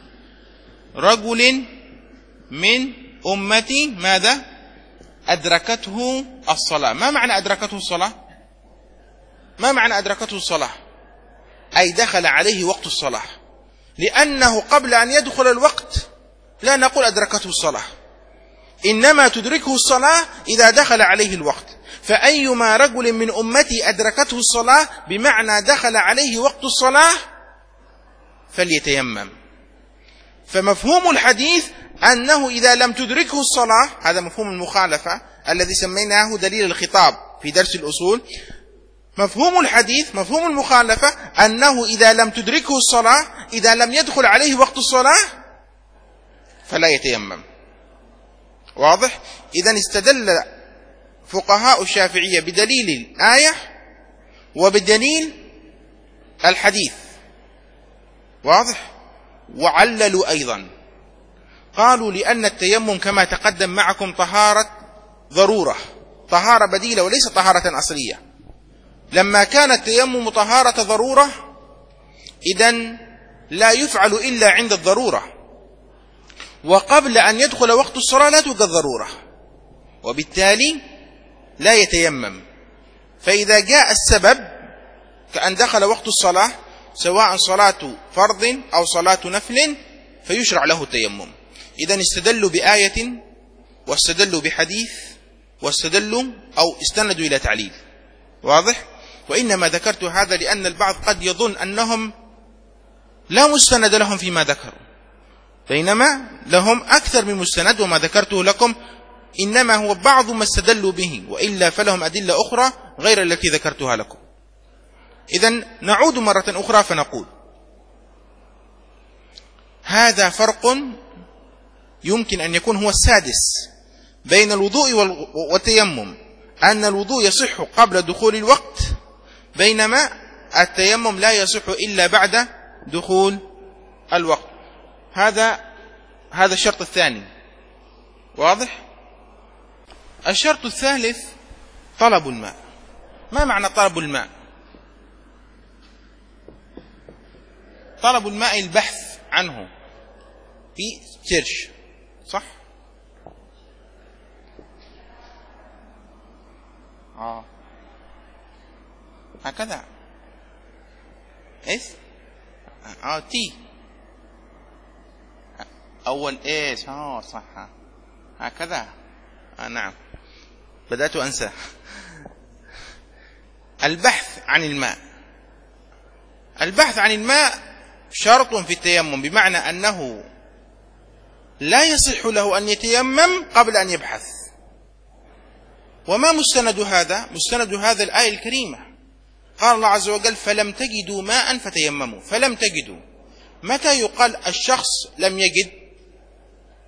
Speaker 1: رجل من أمتي ماذا؟ أدركته الصلاة. ما معنى أدركته الصلاة؟ ما معنى أدركته الصلاة؟ أي دخل عليه وقت الصلاة، لأنه قبل أن يدخل الوقت لا نقول أدركته الصلاة، إنما تدركه الصلاة إذا دخل عليه الوقت. فأيما رجل من أمتي أدركته الصلاة بمعنى دخل عليه وقت الصلاة فليتيمم. فمفهوم الحديث أنه إذا لم تدركه الصلاة، هذا مفهوم المخالفة الذي سميناه دليل الخطاب في درس الأصول. مفهوم الحديث، مفهوم المخالفة أنه إذا لم تدركه الصلاة، إذا لم يدخل عليه وقت الصلاة فلا يتيمم. واضح؟ إذن استدل فقهاء الشافعية بدليل الآية وبدليل الحديث. واضح؟ وعللوا أيضا، قالوا لأن التيمم كما تقدم معكم طهارة ضرورة، طهارة بديلة وليس طهارة أصلية. لما كان التيمم طهارة ضرورة إذن لا يفعل إلا عند الضرورة، وقبل أن يدخل وقت الصلاة لا توجد ضرورة، وبالتالي لا يتيمم. فإذا جاء السبب كأن دخل وقت الصلاة سواء صلاة فرض أو صلاة نفل فيشرع له التيمم. إذن استدلوا بآية واستدلوا بحديث واستدلوا أو استندوا إلى تعليل. واضح؟ وإنما ذكرت هذا لأن البعض قد يظن أنهم لا مستند لهم فيما ذكروا، بينما لهم أكثر من مستند، وما ذكرته لكم إنما هو بعض ما استدلوا به، وإلا فلهم أدلة أخرى غير التي ذكرتها لكم. إذن نعود مرة أخرى فنقول هذا فرق يمكن أن يكون هو السادس بين الوضوء والتيمم، أن الوضوء يصح قبل دخول الوقت، بينما التيمم لا يصح إلا بعد دخول الوقت. هذا هذا الشرط الثاني. واضح؟ الشرط الثالث طلب الماء. ما معنى طلب الماء؟ طلب الماء البحث عنه في سيرش، صح؟ آه. هكذا إيش؟ آه تي أول إيش؟ آه صح، هكذا. آه نعم، بدأت أنسى. البحث عن الماء، البحث عن الماء شرط في التيمم، بمعنى أنه لا يصح له أن يتيمم قبل أن يبحث. وما مستند هذا؟ مستند هذا الآية الكريمة، قال الله عز وجل فلم تجدوا ماء فتيمموا. فلم تجدوا، متى يقال الشخص لم يجد؟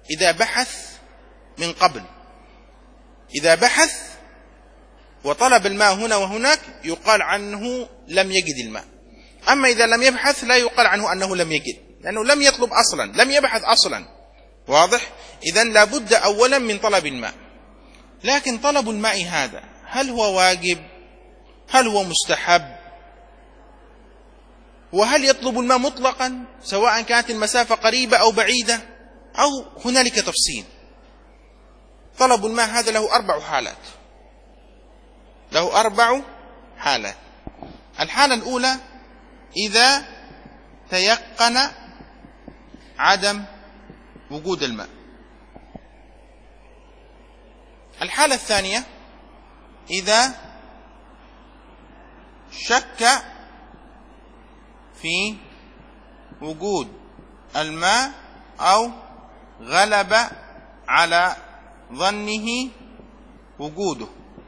Speaker 1: إذا بحث من قبل، إذا بحث وطلب الماء هنا وهناك يقال عنه لم يجد الماء. أما إذا لم يبحث لا يقال عنه أنه لم يجد، لأنه لم يطلب أصلا، لم يبحث أصلا. واضح؟ إذن لابد أولا من طلب الماء. لكن طلب الماء هذا هل هو واجب؟ هل هو مستحب؟ وهل يطلب الماء مطلقا سواء كانت المسافة قريبة أو بعيدة، أو هنالك تفصيل؟ طلب الماء هذا له أربع حالات، له أربع حالات. الحالة الأولى إذا تيقن عدم وجود الماء. الحالة الثانية إذا شك في وجود الماء أو غلب على ظنه وجوده.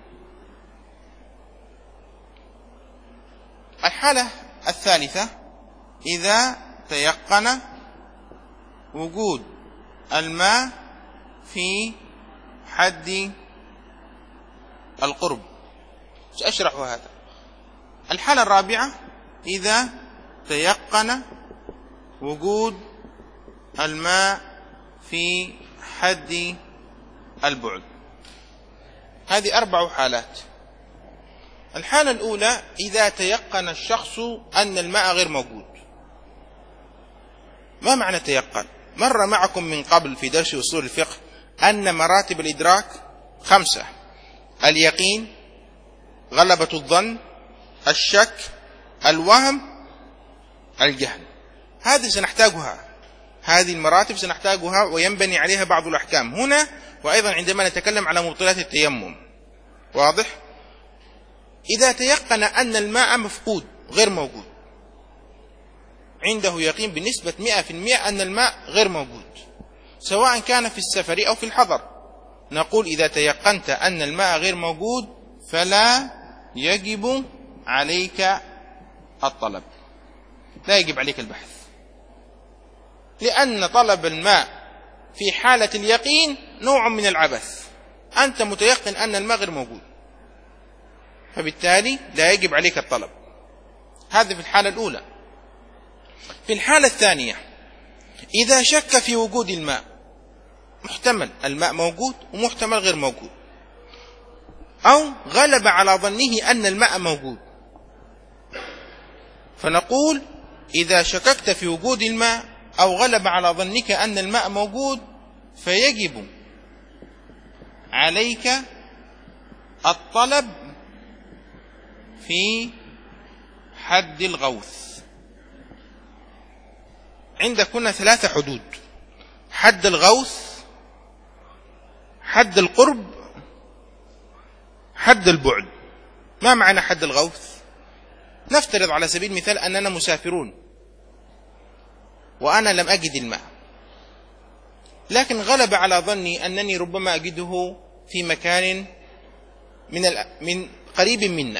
Speaker 1: الحالة الثالثة إذا تيقن وجود الماء في حد القرب. سأشرح هذا. الحالة الرابعة إذا تيقن وجود الماء في حد البعد. هذه أربع حالات. الحالة الأولى إذا تيقن الشخص أن الماء غير موجود. ما معنى تيقن؟ مر معكم من قبل في درس أصول الفقه أن مراتب الإدراك خمسة: اليقين، غلبة الظن، الشك، الوهم، الجهل. هذه سنحتاجها، هذه المراتب سنحتاجها وينبني عليها بعض الأحكام هنا وأيضا عندما نتكلم على مبطلات التيمم. واضح؟ إذا تيقن أن الماء مفقود غير موجود، عنده يقين بنسبة مئة في المئة أن الماء غير موجود، سواء كان في السفر أو في الحضر، نقول إذا تيقنت أن الماء غير موجود فلا يجب عليك الطلب، لا يجب عليك البحث، لأن طلب الماء في حالة اليقين نوع من العبث. أنت متيقن أن الماء غير موجود، فبالتالي لا يجب عليك الطلب. هذا في الحالة الأولى. في الحالة الثانية إذا شك في وجود الماء، محتمل الماء موجود ومحتمل غير موجود، أو غلب على ظنه أن الماء موجود، فنقول إذا شككت في وجود الماء أو غلب على ظنك أن الماء موجود فيجب عليك الطلب في حد الغوث. عندك هنا ثلاثة حدود: حد الغوث، حد القرب، حد البعد. ما معنى حد الغوث؟ نفترض على سبيل المثال أننا مسافرون وأنا لم أجد الماء، لكن غلب على ظني أنني ربما أجده في مكان من من قريب منا،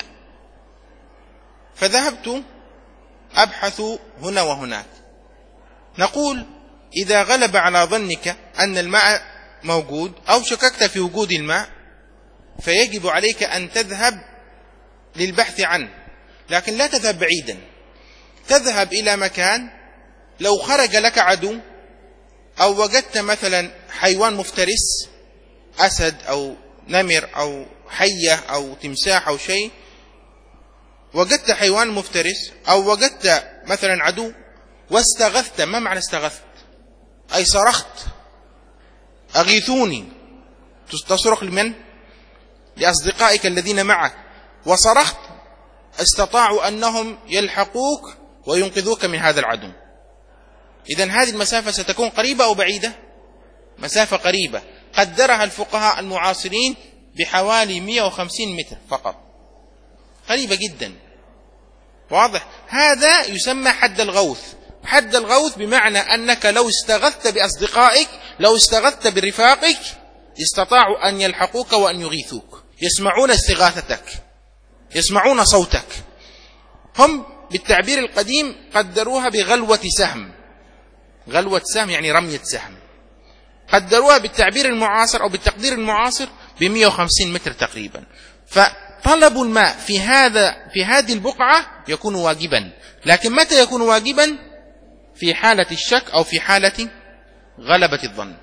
Speaker 1: فذهبت أبحث هنا وهناك. نقول إذا غلب على ظنك أن الماء موجود أو شككت في وجود الماء فيجب عليك أن تذهب للبحث عنه، لكن لا تذهب بعيدا، تذهب إلى مكان لو خرج لك عدو أو وجدت مثلا حيوان مفترس، أسد أو نمر أو حية أو تمساح أو شيء، وجدت حيوان مفترس أو وجدت مثلا عدو واستغثت. ما معنى استغثت؟ أي صرخت: أغيثوني. تصرخ لمن؟ لأصدقائك الذين معك، وصرخت، استطاعوا أنهم يلحقوك وينقذوك من هذا العدو. إذن هذه المسافة ستكون قريبة أو بعيدة؟ مسافة قريبة، قدرها الفقهاء المعاصرين بحوالي مئة وخمسين متر فقط، قريبة جدا. واضح؟ هذا يسمى حد الغوث. حد الغوث بمعنى أنك لو استغثت بأصدقائك، لو استغثت برفاقك، استطاعوا أن يلحقوك وأن يغيثوك، يسمعون استغاثتك، يسمعون صوتك. هم بالتعبير القديم قدروها بغلوة سهم. غلوة سهم يعني رمية سهم. قدروها بالتعبير المعاصر أو بالتقدير المعاصر ب مئة وخمسين متر تقريبا. فطلب الماء في هذا في هذه البقعة يكون واجبا، لكن متى يكون واجبا؟ في حالة الشك أو في حالة غلبة الظن.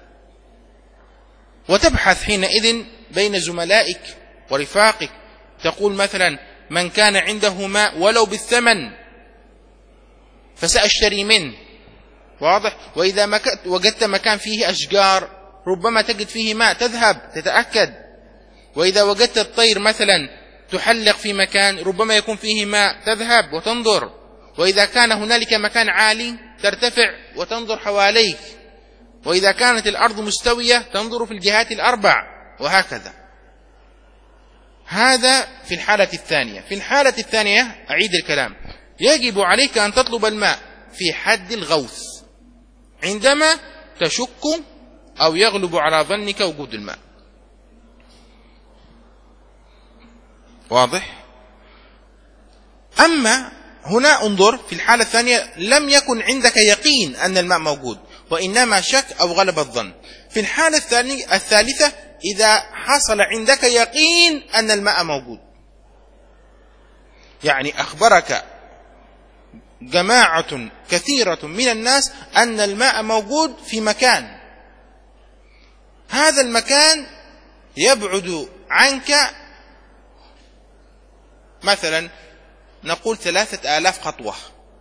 Speaker 1: وتبحث حينئذ بين زملائك ورفاقك، تقول مثلا من كان عنده ماء ولو بالثمن فسأشتري منه، واضح؟ وإذا وجدت مكان فيه أشجار ربما تجد فيه ماء، تذهب تتأكد. وإذا وجدت الطير مثلا تحلق في مكان ربما يكون فيه ماء، تذهب وتنظر. وإذا كان هنالك مكان عالي ترتفع وتنظر حواليك. وإذا كانت الأرض مستوية تنظر في الجهات الأربع، وهكذا. هذا في الحالة الثانية. في الحالة الثانية أعيد الكلام، يجب عليك أن تطلب الماء في حد الغوث، عندما تشك أو يغلب على ظنك وجود الماء. واضح؟ أما هنا انظر في الحالة الثانية لم يكن عندك يقين أن الماء موجود، وإنما شك أو غلب الظن. في الحالة الثانية الثالثة إذا حصل عندك يقين أن الماء موجود، يعني أخبرك جماعة كثيرة من الناس أن الماء موجود في مكان، هذا المكان يبعد عنك مثلا نقول ثلاثة آلاف خطوة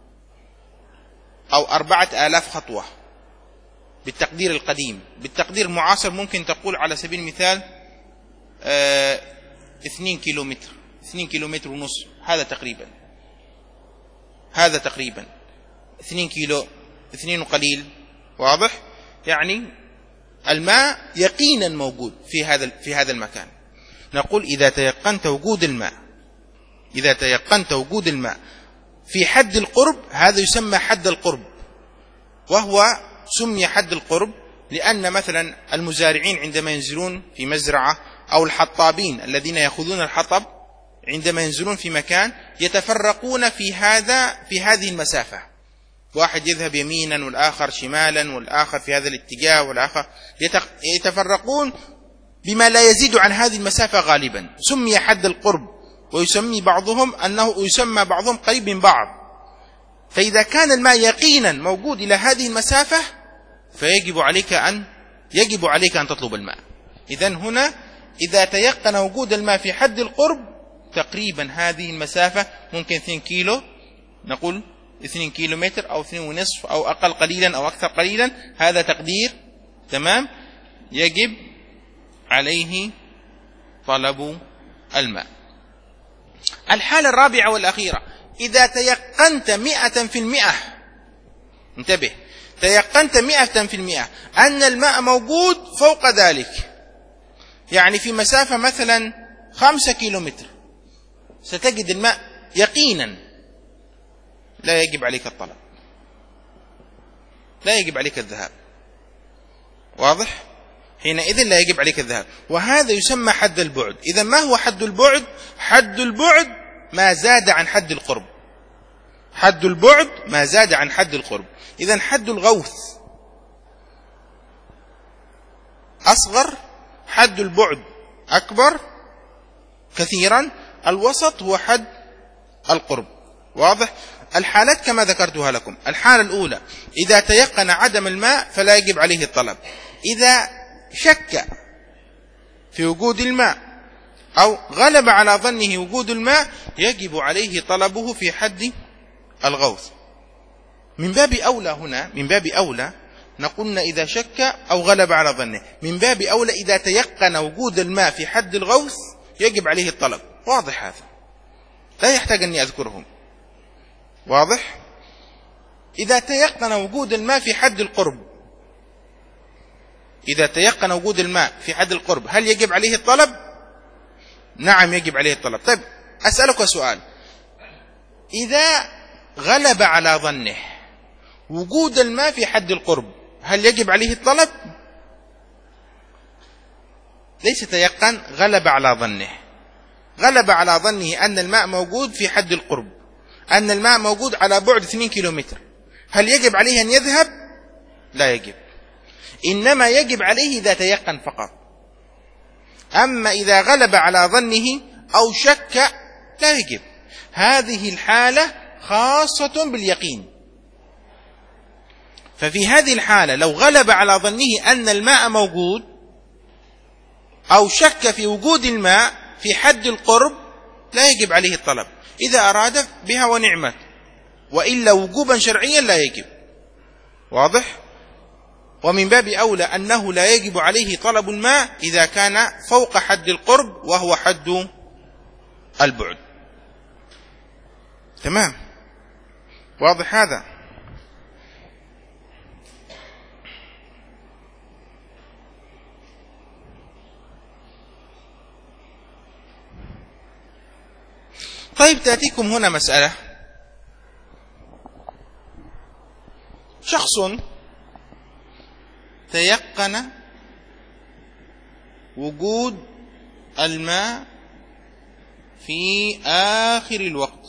Speaker 1: أو أربعة آلاف خطوة بالتقدير القديم. بالتقدير المعاصر ممكن تقول على سبيل المثال آه اثنين كيلومتر، اثنين كيلومتر ونصف، هذا تقريبا هذا تقريبا اثنين كيلو، اثنين وقليل. واضح؟ يعني الماء يقينا موجود في هذا في هذا المكان. نقول إذا تيقنت وجود الماء إذا تيقنت وجود الماء في حد القرب، هذا يسمى حد القرب. وهو سمي حد القرب لأن مثلا المزارعين عندما ينزلون في مزرعة، أو الحطابين الذين يأخذون الحطب عندما ينزلون في مكان يتفرقون في هذا في هذه المسافة، واحد يذهب يمينا والآخر شمالا والآخر في هذا الاتجاه والآخر، يتفرقون بما لا يزيد عن هذه المسافة غالبا. سمي حد القرب، ويسمي بعضهم أنه يسمى بعضهم قريب من بعض. فإذا كان الماء يقينا موجود إلى هذه المسافة فيجب عليك أن يجب عليك أن تطلب الماء. إذن هنا إذا تيقن وجود الماء في حد القرب تقريبا هذه المسافة ممكن اثنين كيلو، نقول اثنين كيلو متر أو اثنين ونصف أو أقل قليلا أو أكثر قليلا، هذا تقدير تمام، يجب عليه طلب الماء. الحالة الرابعة والأخيرة، إذا تيقنت مئة في المئة، انتبه، تيقنت مئة في المئة أن الماء موجود فوق ذلك، يعني في مسافة مثلا خمسة كيلو متر ستجد الماء يقينا، لا يجب عليك الطلب، لا يجب عليك الذهاب. واضح؟ حينئذ لا يجب عليك الذهاب. وهذا يسمى حد البعد. إذا ما هو حد البعد؟ حد البعد ما زاد عن حد القرب. حد البعد ما زاد عن حد القرب. إذا حد الغوث أصغر، حد البعد أكبر كثيرا، الوسط هو حد القرب. واضح؟ الحالات كما ذكرتها لكم. الحالة الأولى إذا تيقن عدم الماء فلا يجب عليه الطلب. إذا شك في وجود الماء أو غلب على ظنه وجود الماء يجب عليه طلبه في حد الغوث. من باب أولى هنا، من باب أولى نقول إذا شك أو غلب على ظنه، من باب أولى إذا تيقن وجود الماء في حد الغوث يجب عليه الطلب. واضح هذا، لا يحتاج أني أذكرهم. واضح؟ إذا تيقن وجود الماء في حد القرب، إذا تيقن وجود الماء في حد القرب هل يجب عليه الطلب؟ نعم يجب عليه الطلب. طيب أسألك سؤال، إذا غلب على ظنه وجود الماء في حد القرب هل يجب عليه الطلب؟ ليس تيقن، غلب على ظنه، غلب على ظنه أن الماء موجود في حد القرب، أن الماء موجود على بعد اثنين كيلومتر، هل يجب عليه أن يذهب؟ لا يجب. إنما يجب عليه إذا تيقن فقط. أما إذا غلب على ظنه أو شك لا يجب. هذه الحالة خاصة باليقين. ففي هذه الحالة لو غلب على ظنه أن الماء موجود أو شك في وجود الماء في حد القرب لا يجب عليه الطلب. إذا أراد بها ونعمت، وإلا وجوبا شرعيا لا يجب. واضح؟ ومن باب أولى أنه لا يجب عليه طلب الماء إذا كان فوق حد القرب وهو حد البعد. تمام؟ واضح هذا؟ طيب، تأتيكم هنا مسألة. شخص تيقن وجود الماء في آخر الوقت.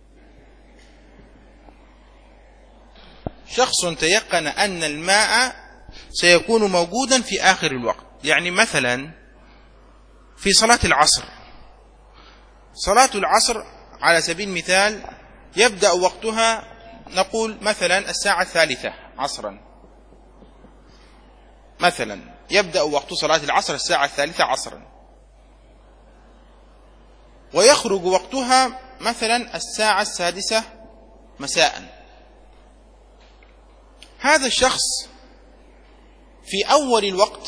Speaker 1: شخص تيقن أن الماء سيكون موجودا في آخر الوقت. يعني مثلا في صلاة العصر، صلاة العصر على سبيل المثال يبدأ وقتها نقول مثلا الساعة الثالثة عصرا، مثلا يبدأ وقت صلاة العصر الساعة الثالثة عصرا، ويخرج وقتها مثلا الساعة السادسة مساء. هذا الشخص في أول الوقت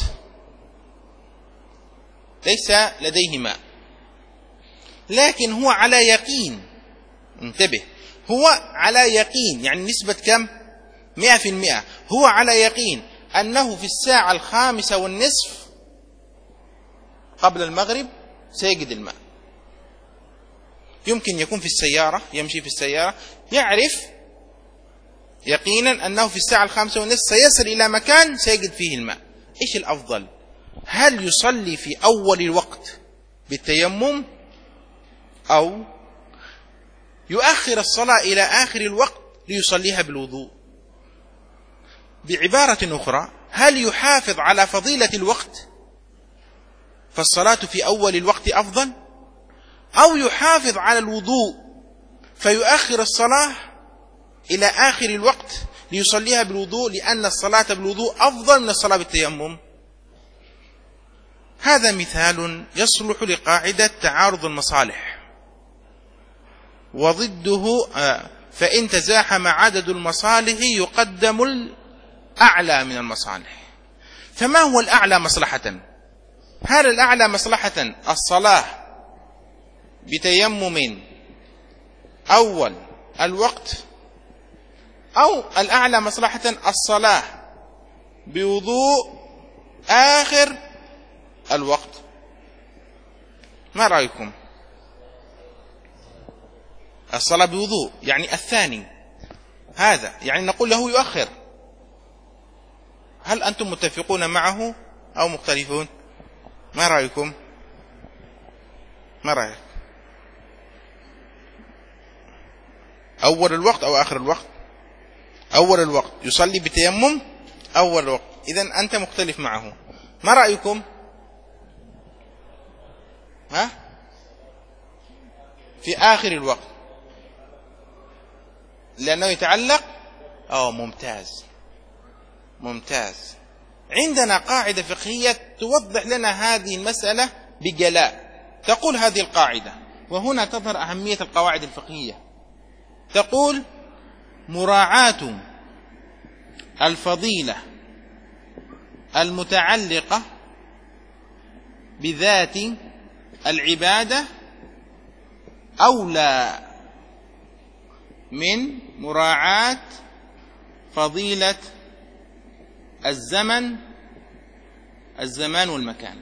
Speaker 1: ليس لديه ماء، لكن هو على يقين. انتبه، هو على يقين، يعني نسبة كم؟ مئة في المئة. هو على يقين أنه في الساعة الخامسة والنصف قبل المغرب سيجد الماء. يمكن يكون في السيارة، يمشي في السيارة، يعرف يقينا أنه في الساعة الخامسة والنصف سيصل إلى مكان سيجد فيه الماء. إيش الأفضل؟ هل يصلي في أول الوقت بالتيمم أو يؤخر الصلاة إلى آخر الوقت ليصليها بالوضوء؟ بعبارة أخرى، هل يحافظ على فضيلة الوقت فالصلاة في أول الوقت أفضل، أو يحافظ على الوضوء فيؤخر الصلاة إلى آخر الوقت ليصليها بالوضوء، لأن الصلاة بالوضوء أفضل من الصلاة بالتيمم؟ هذا مثال يصلح لقاعدة تعارض المصالح، وضده فإن تزاحم عدد المصالح يقدم الأعلى من المصالح. فما هو الأعلى مصلحة؟ هل الأعلى مصلحة الصلاة بتيمم أول الوقت، أو الأعلى مصلحة الصلاة بوضوء آخر الوقت؟ ما رأيكم؟ الصلاة بوضوء يعني الثاني، هذا يعني نقول له يؤخر. هل أنتم متفقون معه أو مختلفون؟ ما رأيكم؟ ما رأيك؟ أول الوقت أو آخر الوقت؟ أول الوقت، يصلي بتيمم أول الوقت، إذن أنت مختلف معه. ما رأيكم؟ ها؟ في آخر الوقت، لأنه يتعلق. أو ممتاز ممتاز. عندنا قاعدة فقهية توضح لنا هذه المسألة بجلاء. تقول هذه القاعدة، وهنا تظهر أهمية القواعد الفقهية، تقول: مراعاة الفضيلة المتعلقة بذات العبادة أولى من مراعاة فضيلة الزمن الزمان والمكان.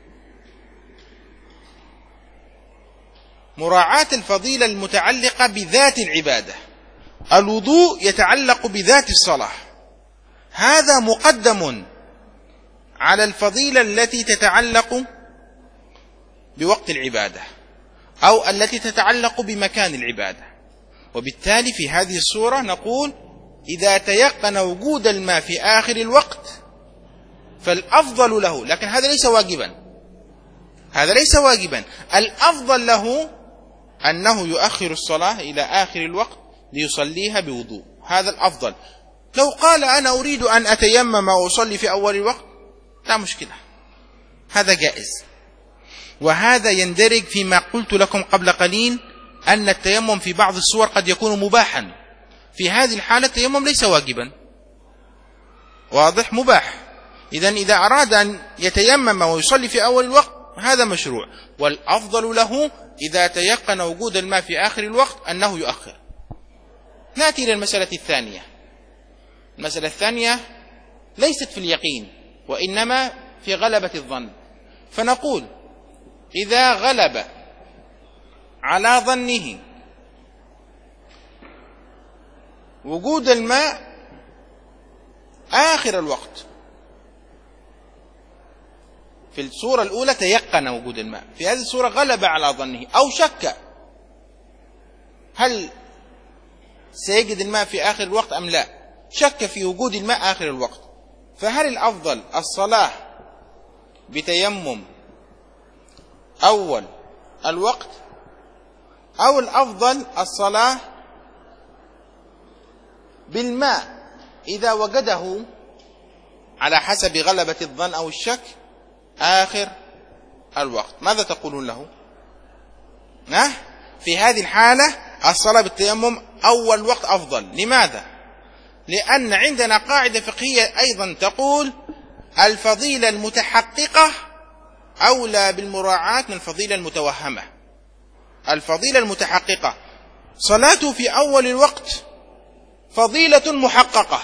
Speaker 1: مراعاة الفضيلة المتعلقة بذات العبادة، الوضوء يتعلق بذات الصلاة، هذا مقدم على الفضيلة التي تتعلق بوقت العبادة أو التي تتعلق بمكان العبادة. وبالتالي في هذه الصورة نقول: إذا تيقن وجود الماء في آخر الوقت فالأفضل له، لكن هذا ليس واجبا، هذا ليس واجبا. الأفضل له أنه يؤخر الصلاة إلى آخر الوقت ليصليها بوضوء، هذا الأفضل. لو قال أنا أريد أن أتيمم وأصلي في أول الوقت لا مشكلة، هذا جائز. وهذا يندرج فيما قلت لكم قبل قليل أن التيمم في بعض الصور قد يكون مباحا، في هذه الحالة التيمم ليس واجبا، واضح، مباح. إذن إذا أراد أن يتيمم ويصلي في أول الوقت هذا مشروع، والأفضل له إذا تيقن وجود الماء في آخر الوقت أنه يؤخر. نأتي إلى المسألة الثانية. المسألة الثانية ليست في اليقين وإنما في غلبة الظن، فنقول إذا غلب على ظنه وجود الماء آخر الوقت، في الصورة الأولى تيقن وجود الماء، في هذه الصورة غلب على ظنه أو شك هل سيجد الماء في آخر الوقت أم لا، شك في وجود الماء آخر الوقت، فهل الأفضل الصلاة بتيمم أول الوقت أو الأفضل الصلاة بالماء إذا وجده على حسب غلبة الظن أو الشك آخر الوقت؟ ماذا تقولون له؟ نه؟ في هذه الحالة الصلاة بالتيمم أول وقت أفضل. لماذا؟ لأن عندنا قاعدة فقهية أيضا تقول الفضيلة المتحققة أولى بالمراعاة من الفضيلة المتوهمة. الفضيلة المتحققة صلاته في أول الوقت فضيلة محققة،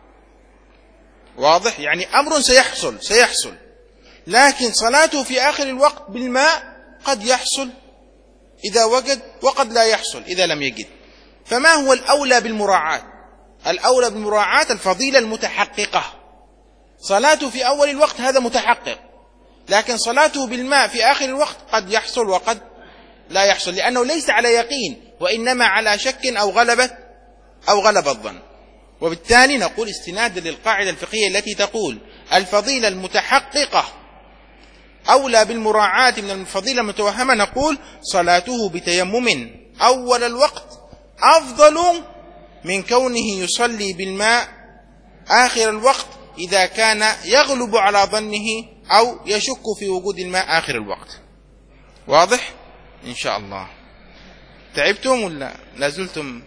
Speaker 1: واضح، يعني أمر سيحصل سيحصل لكن صلاته في آخر الوقت بالماء قد يحصل إذا وجد وقد لا يحصل إذا لم يجد. فما هو الأولى بالمراعاة؟ الأولى بالمراعاة الفضيلة المتحققة. صلاته في أول الوقت هذا متحقق، لكن صلاته بالماء في آخر الوقت قد يحصل وقد لا يحصل، لأنه ليس على يقين وإنما على شك أو غلبة أو غلب الظن. وبالتالي نقول استنادا للقاعدة الفقهية التي تقول الفضيلة المتحققة أولى بالمراعاة من الفضيلة المتوهمة، نقول صلاته بتيمم أول الوقت أفضل من كونه يصلي بالماء آخر الوقت إذا كان يغلب على ظنه أو يشك في وجود الماء آخر الوقت. واضح؟ إن شاء الله. تعبتم ولا لازلتم؟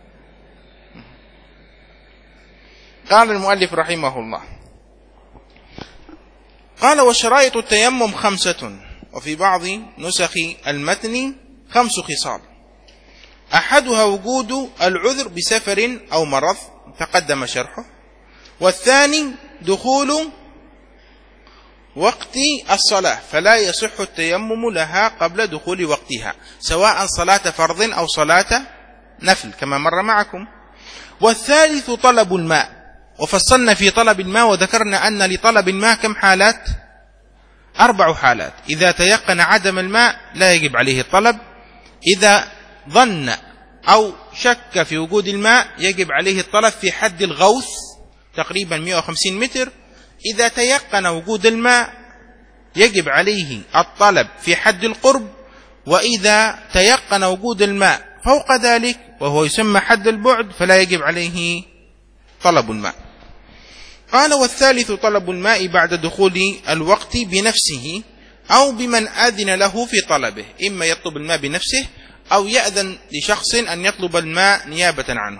Speaker 1: قال المؤلف رحمه الله، قال وشرائط التيمم خمسة، وفي بعض نسخ المتن خمس خصال. أحدها وجود العذر بسفر أو مرض تقدم شرحه، والثاني دخول وقت الصلاة فلا يصح التيمم لها قبل دخول وقتها سواء صلاة فرض أو صلاة نفل كما مر معكم. والثالث طلب الماء، وفصلنا في طلب الماء وذكرنا أن لطلب الماء كم حالات؟ أربع حالات. إذا تيقن عدم الماء لا يجب عليه الطلب، إذا ظن أو شك في وجود الماء يجب عليه الطلب في حد الغوث تقريبا مئة وخمسين متر، إذا تيقن وجود الماء يجب عليه الطلب في حد القرب، وإذا تيقن وجود الماء فوق ذلك وهو يسمى حد البعد فلا يجب عليه طلب الماء. قال والثالث طلب الماء بعد دخول الوقت بنفسه أو بمن أذن له في طلبه، إما يطلب الماء بنفسه أو يأذن لشخص أن يطلب الماء نيابة عنه.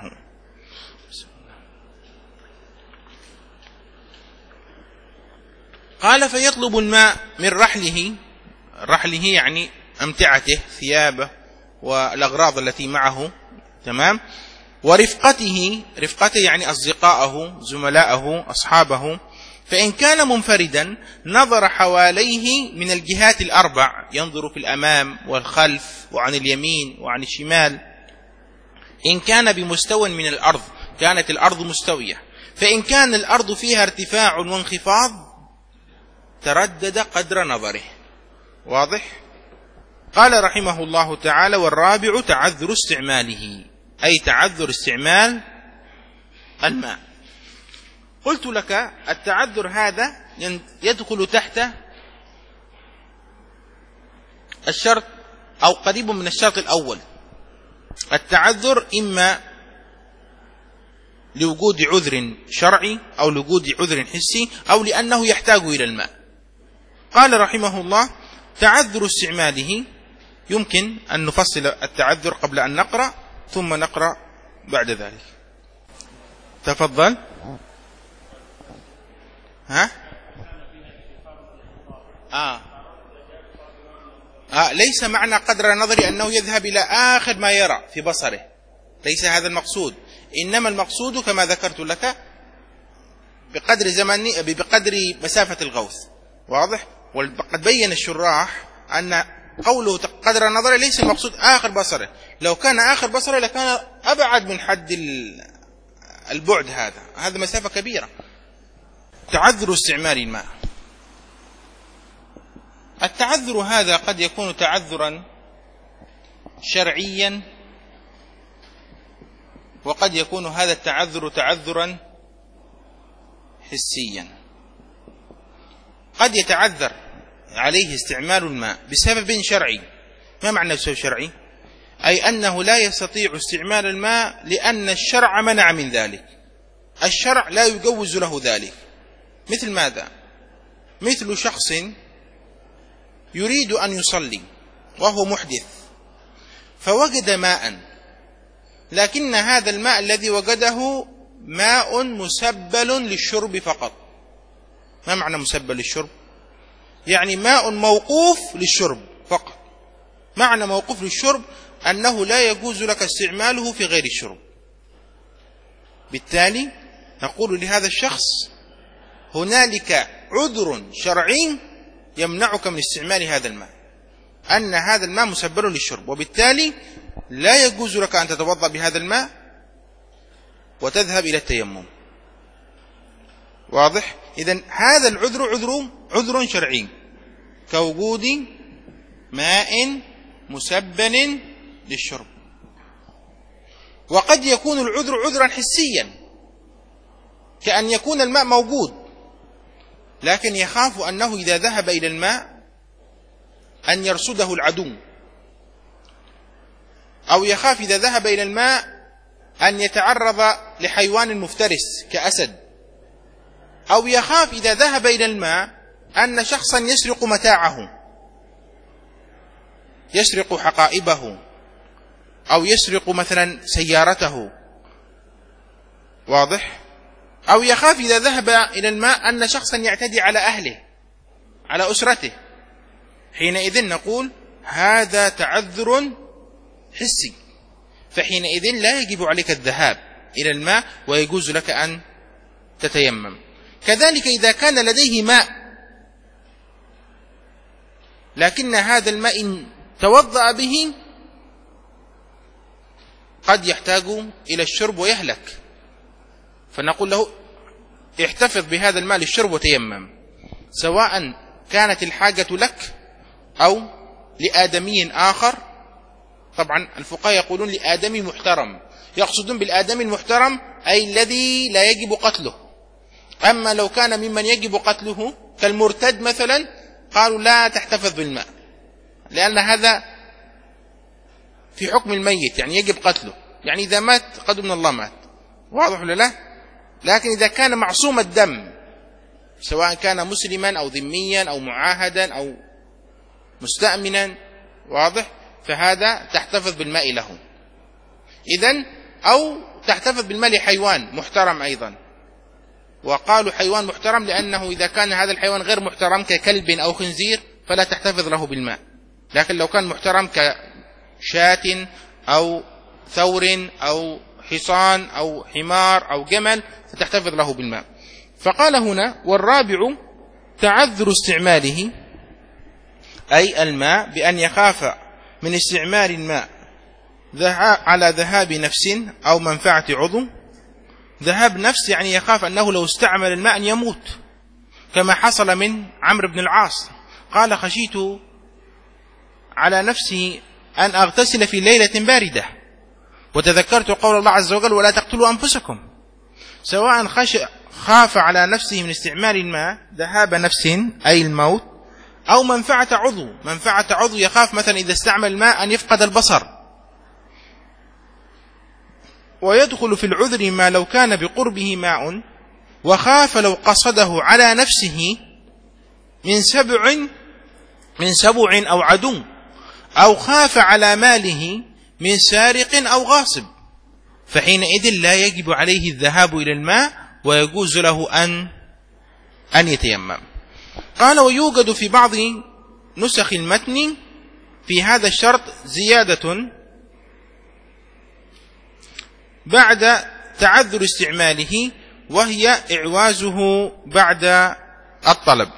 Speaker 1: قال فيطلب الماء من رحله، رحله يعني أمتعته ثيابه والأغراض التي معه، تمام، ورفقته، رفقته يعني أصدقاءه زملاءه أصحابه، فإن كان منفردا نظر حواليه من الجهات الأربع، ينظر في الأمام والخلف وعن اليمين وعن الشمال. إن كان بمستوى من الأرض كانت الأرض مستوية، فإن كان الأرض فيها ارتفاع وانخفاض تردد قدر نظره. واضح؟ قال رحمه الله تعالى والرابع تعذر استعماله، أي تعذر استعمال الماء. قلت لك التعذر هذا يدخل تحت الشرط أو قريب من الشرط الأول. التعذر إما لوجود عذر شرعي أو لوجود عذر حسي أو لأنه يحتاج إلى الماء. قال رحمه الله: تعذر استعماله، يمكن أن نفصل التعذر قبل أن نقرأ ثم نقرأ بعد ذلك. تفضل. ها؟ آه. آه ليس معنى قدر نظري أنه يذهب إلى آخر ما يرى في بصره، ليس هذا المقصود، إنما المقصود كما ذكرت لك بقدر زمن بقدر مسافة الغوث. واضح؟ وقد بين الشراح أن قوله قدر نظري ليس المقصود آخر بصره، لو كان آخر بصره لكان أبعد من حد البعد، هذا هذا مسافة كبيرة. تعذر استعمال الماء. التعذر هذا قد يكون تعذرا شرعيا، وقد يكون هذا التعذر تعذرا حسيا. قد يتعذر عليه استعمال الماء بسبب شرعي. ما معنى بسبب شرعي؟ أي أنه لا يستطيع استعمال الماء لأن الشرع منع من ذلك، الشرع لا يجوز له ذلك. مثل ماذا؟ مثل شخص يريد أن يصلي وهو محدث، فوجد ماء، لكن هذا الماء الذي وجده ماء مسبل للشرب فقط. ما معنى مسبل للشرب؟ يعني ماء موقوف للشرب فقط. معنى موقوف للشرب أنه لا يجوز لك استعماله في غير الشرب. بالتالي نقول لهذا الشخص هنالك عذر شرعي يمنعك من استعمال هذا الماء، أن هذا الماء مسبل للشرب، وبالتالي لا يجوز لك أن تتوضأ بهذا الماء وتذهب إلى التيمم. واضح؟ إذن هذا العذر عذر عذر شرعي كوجود ماء مسبل للشرب. وقد يكون العذر عذرا حسيا، كأن يكون الماء موجود لكن يخاف أنه إذا ذهب إلى الماء أن يرصده العدو، أو يخاف إذا ذهب إلى الماء أن يتعرض لحيوان مفترس كأسد، أو يخاف إذا ذهب إلى الماء أن شخصا يسرق متاعه، يسرق حقائبه، أو يسرق مثلا سيارته. واضح؟ أو يخاف إذا ذهب إلى الماء أن شخصا يعتدي على أهله، على أسرته. حينئذ نقول هذا تعذر حسي، فحينئذ لا يجب عليك الذهاب إلى الماء ويجوز لك أن تتيمم. كذلك إذا كان لديه ماء لكن هذا الماء إن توضأ به قد يحتاج إلى الشرب ويهلك، فنقول له احتفظ بهذا الماء للشرب وتيمم، سواء كانت الحاجة لك أو لآدمي آخر. طبعا الفقهاء يقولون لآدمي محترم، يقصدون بالآدمي المحترم أي الذي لا يجب قتله. أما لو كان ممن يجب قتله كالمرتد مثلا قالوا لا تحتفظ بالماء، لأن هذا في حكم الميت، يعني يجب قتله، يعني إذا مات قد من الله مات. واضح ولا لا؟ لكن إذا كان معصوم الدم سواء كان مسلما أو ذميا أو معاهدا أو مستأمنا، واضح، فهذا تحتفظ بالماء له. إذن أو تحتفظ بالماء لحيوان محترم أيضا، وقالوا حيوان محترم لأنه إذا كان هذا الحيوان غير محترم ككلب أو خنزير فلا تحتفظ له بالماء، لكن لو كان محترم كشاة أو ثور أو حصان أو حمار أو جمل فتحتفظ له بالماء. فقال هنا: والرابع تعذر استعماله، أي الماء بأن يخاف من استعمال الماء على ذهاب نفس أو منفعة عضو. ذهاب نفس يعني يخاف أنه لو استعمل الماء أن يموت، كما حصل من عمرو بن العاص، قال: خشيت على نفسي أن أغتسل في ليلة باردة، وتذكرت قول الله عز وجل: ولا تقتلوا أنفسكم. سواء خش خاف على نفسه من استعمال الماء ذهاب نفس أي الموت، أو منفعة عضو، منفعة عضو يخاف مثلا إذا استعمل الماء أن يفقد البصر. ويدخل في العذر ما لو كان بقربه ماء وخاف لو قصده على نفسه من سبع من سبع أو عدو، أو خاف على ماله من سارق أو غاصب، فحينئذ لا يجب عليه الذهاب إلى الماء ويجوز له أن أن يتيمم. قال: ويوجد في بعض نسخ المتن في هذا الشرط زيادة بعد تعذر استعماله، وهي إعوازه بعد الطلب.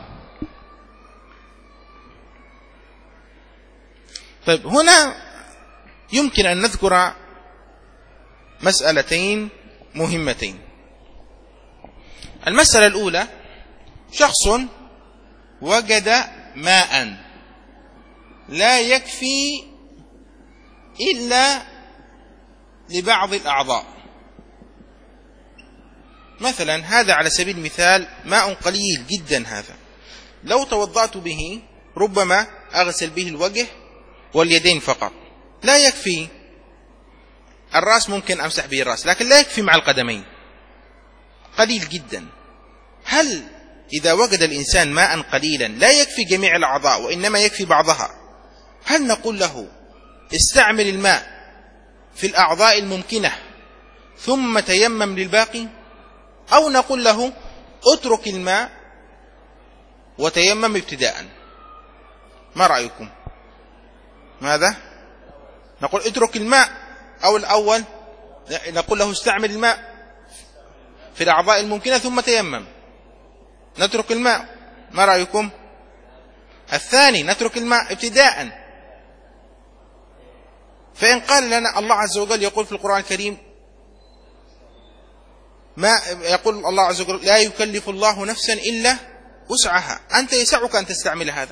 Speaker 1: طيب، هنا يمكن أن نذكر مسألتين مهمتين. المسألة الأولى: شخص وجد ماء لا يكفي إلا لبعض الأعضاء، مثلا هذا على سبيل المثال ماء قليل جدا، هذا لو توضأت به ربما أغسل به الوجه واليدين فقط، لا يكفي. الرأس ممكن أمسح به الرأس، لكن لا يكفي مع القدمين، قليل جدا. هل إذا وجد الإنسان ماء قليلا لا يكفي جميع الأعضاء وإنما يكفي بعضها، هل نقول له استعمل الماء في الأعضاء الممكنة ثم تيمم للباقي، أو نقول له اترك الماء وتيمم ابتداء؟ ما رأيكم؟ ماذا نقول؟ اترك الماء، أو الأول نقول له استعمل الماء في الأعضاء الممكنة ثم تيمم؟ نترك الماء، ما رأيكم؟ الثاني نترك الماء ابتداء. فإن قال لنا الله عز وجل يقول في القرآن الكريم، ما يقول الله عز وجل: لا يكلف الله نفسا إلا وسعها، أنت يسعك أن تستعمل هذا.